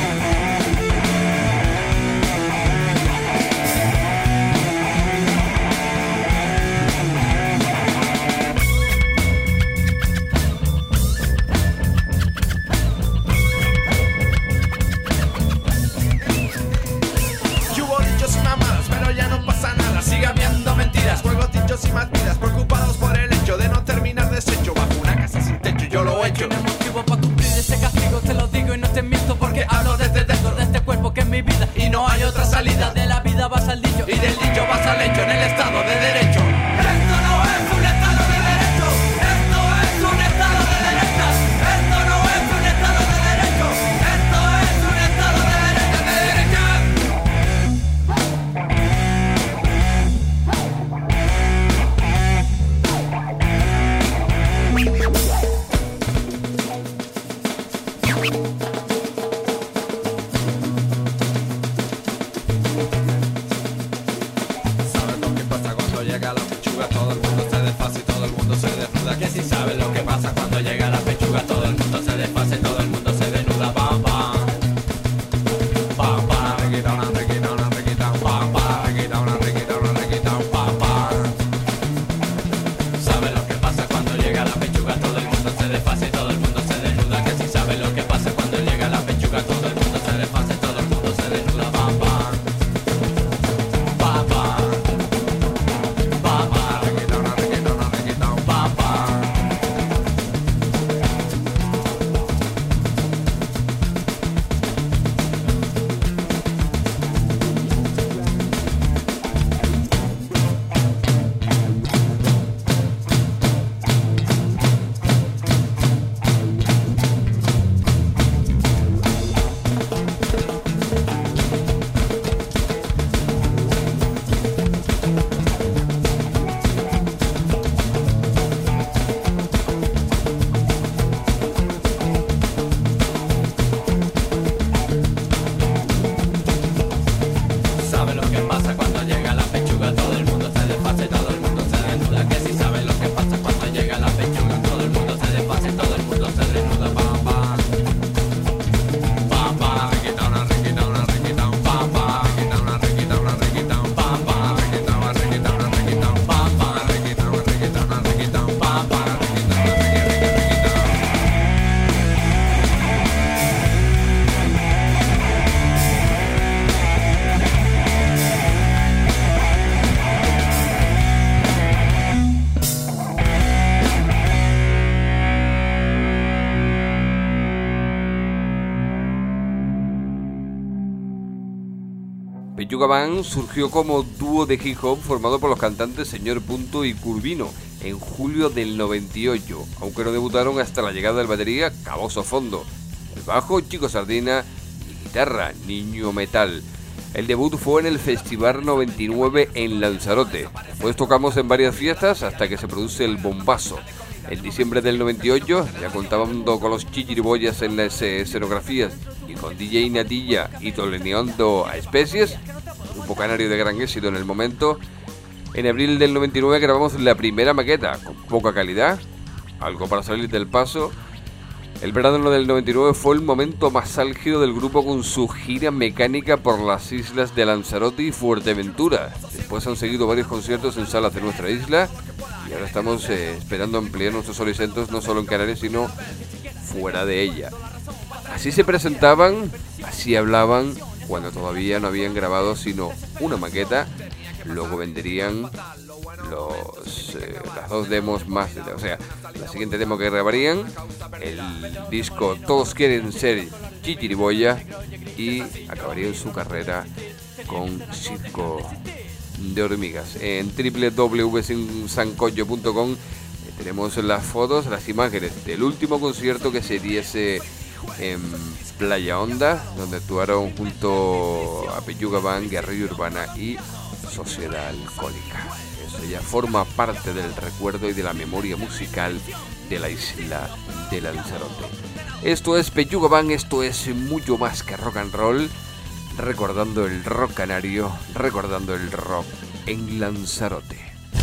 Y más vidas preocupados por el hecho de no terminar deshecho bajo una casa sin techo. Yo lo he hecho. No hay motivo para cumplir ese castigo, te lo digo y no te miento, porque hablo desde dentro de este cuerpo que es mi vida y no hay otra salida. De la vida vas al dicho y del dicho vas al hecho en el estado de derecho. Esto no es un estado de derecho, esto es un estado de derecha, esto no es un estado de derecho, esto es un estado de derecha, de derecha. ¿Sabes lo que pasa cuando llega la pechuga? Todo el mundo se desfasa y todo el mundo se desnuda. Que si sabes lo que pasa cuando llega la pechuga, todo el mundo se desfasa y todo el mundo se desnuda. Pam, pam. Pam, pam. Requitona, requitona, requitona. Pam, pam. Requitona, requitona, requitona. Pam, pam. ¿Sabes lo que pasa cuando llega la pechuga? Todo el mundo se desfasa y todo el mundo se desnuda. Que si sabes lo que pasa cuando llega la pechuga, todo el mundo se desfasa y todo el mundo se desnuda. Pam, pam. Pam, pam. Pam, pam. Requitona, requitona, requitona. Pam, pam. Pechuga Band surgió como dúo de hip hop formado por los cantantes Señor Punto y Curvino en julio del 98, aunque no debutaron hasta la llegada del batería Caboso Fondo, el bajo Chico Sardina y guitarra Niño Metal. El debut fue en el Festival 99 en Lanzarote. Después tocamos en varias fiestas hasta que se produce el bombazo. En diciembre del 98, ya contando con los chichiriboyas en las escenografías y con DJ Natilla y toleneando a especies, grupo canario de gran éxito en el momento. En abril del 99 grabamos la primera maqueta, con poca calidad, algo para salir del paso. El verano del 99 fue el momento más álgido del grupo con su gira mecánica por las islas de Lanzarote y Fuerteventura. Después han seguido varios conciertos en salas de nuestra isla y ahora estamos esperando ampliar nuestros horizontes no solo en Canarias sino fuera de ella. Así se presentaban, así hablaban cuando todavía no habían grabado sino una maqueta. Luego venderían las dos demos más, o sea, la siguiente demo que grabarían, el disco Todos Quieren Ser Chichiriboya, y acabarían su carrera con Circo de Hormigas. En www.sancoyo.com tenemos las fotos, las imágenes del último concierto que se diese en Playa Honda, donde actuaron junto a Pechuga Band, Guerrilla Urbana y Sociedad Alcohólica. Eso ya forma parte del recuerdo y de la memoria musical de la isla de Lanzarote. Esto es Pechuga Band, esto es mucho más que rock and roll, recordando el rock canario, recordando el rock en Lanzarote.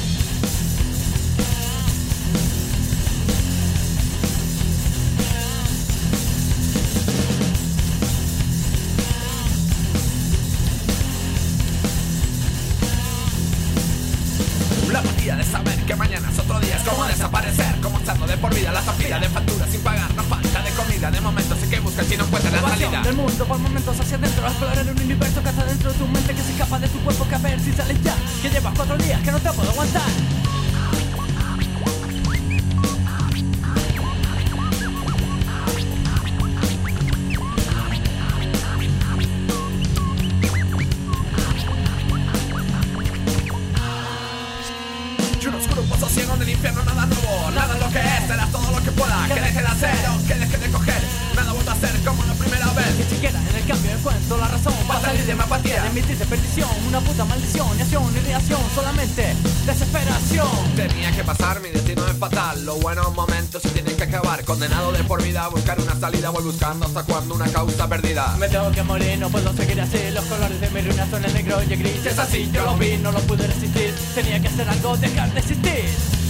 La apatía de saber que mañana es otro día, es como desaparecer, como estarlo de por vida, la tapilla de facturas sin pagar, la falta de comida, de momentos en que buscas y no encuentras la salida. Del mundo por momentos hacia adentro, explorar un universo que está dentro de tu mente, que se escapa de tu cuerpo, que a ver si sales ya, que llevas 4 días, que no te puedo aguantar. Del infierno, nada nuevo, nada lo que es, será todo lo que pueda, que deje de hacer o que deje de coger, nada vuelve a ser como la primera vez. Ni siquiera en el cambio encuentro la razón para salir de mi apatía, de emitir de perdición, una puta maldición, ni acción ni reacción, solamente desesperación. Tenía que pasar, mi destino es fatal, los buenos momentos se tienen que acabar, condenado de por vida a buscar una salida, voy buscando hasta cuando una causa perdida. Me tengo que morir, no puedo seguir así, los colores de mi ruina son el negro y el gris. Es así, yo lo vi, no lo pude resistir, tenía que hacer algo, dejar de existir.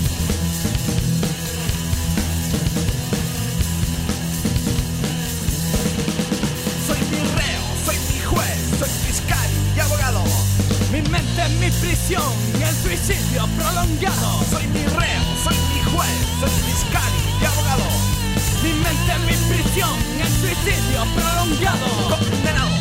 Mi mente es mi prisión y el suicidio prolongado. Soy mi reo, soy mi juez, soy fiscal y abogado. Mi mente es mi prisión y el suicidio prolongado. Condenado.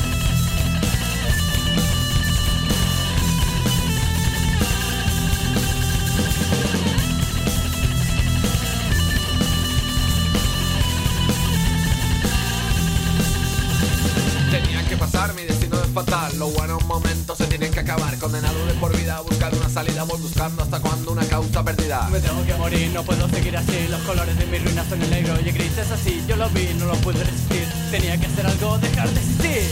Tenía que pasar, mi destino es fatal, los buenos momentos se tienen que acabar, condenado de por vida a buscar una salida, voy buscando hasta cuando una causa perdida. Me tengo que morir, no puedo seguir así, los colores de mi ruina son el negro y el gris. Es así, yo lo vi, no lo pude resistir, tenía que hacer algo, dejar de existir.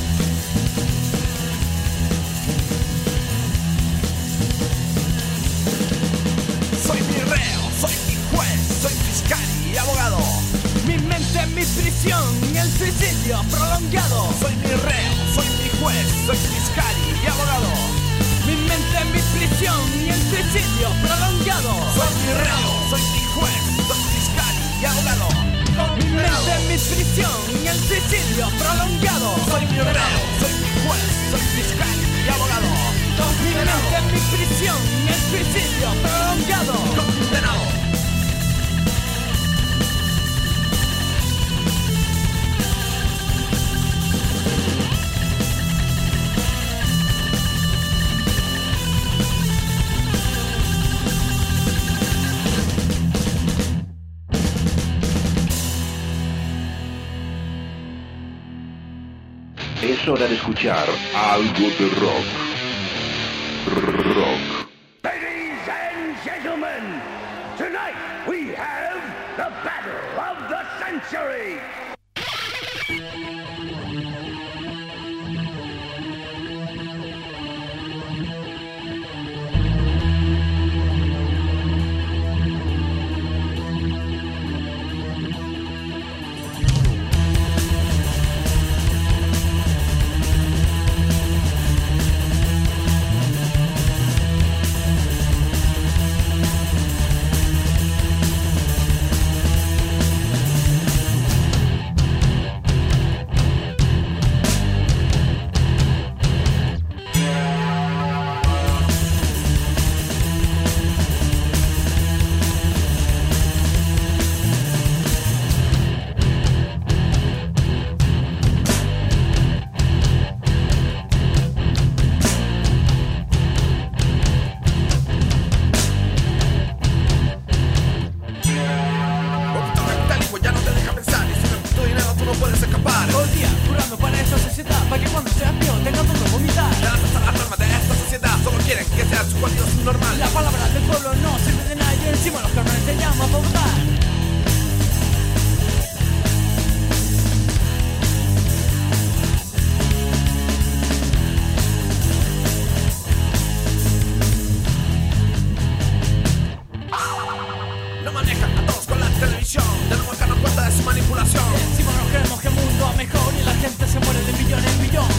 Soy mi reo, soy mi juez, soy fiscal y abogado. Mi mente es mi prisión y el suicidio prolongado. Soy mi reo, soy mi juez, soy fiscal y abogado. Mi mente es mi prisión y el suicidio prolongado. Soy mi reo, soy mi juez, soy fiscal y abogado. Mi mente es mi prisión y el suicidio prolongado. Soy mi reo, soy mi juez, soy fiscal y abogado. Mi mente es mi prisión y el suicidio prolongado. Condenado. Es hora de escuchar algo de rock. Rock. Ladies and gentlemen, tonight we have the battle of the century.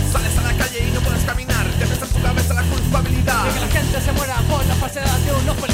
Sales a la calle y no puedes caminar, te pesa en tu cabeza la culpabilidad de que la gente se muera por la falsedad de unos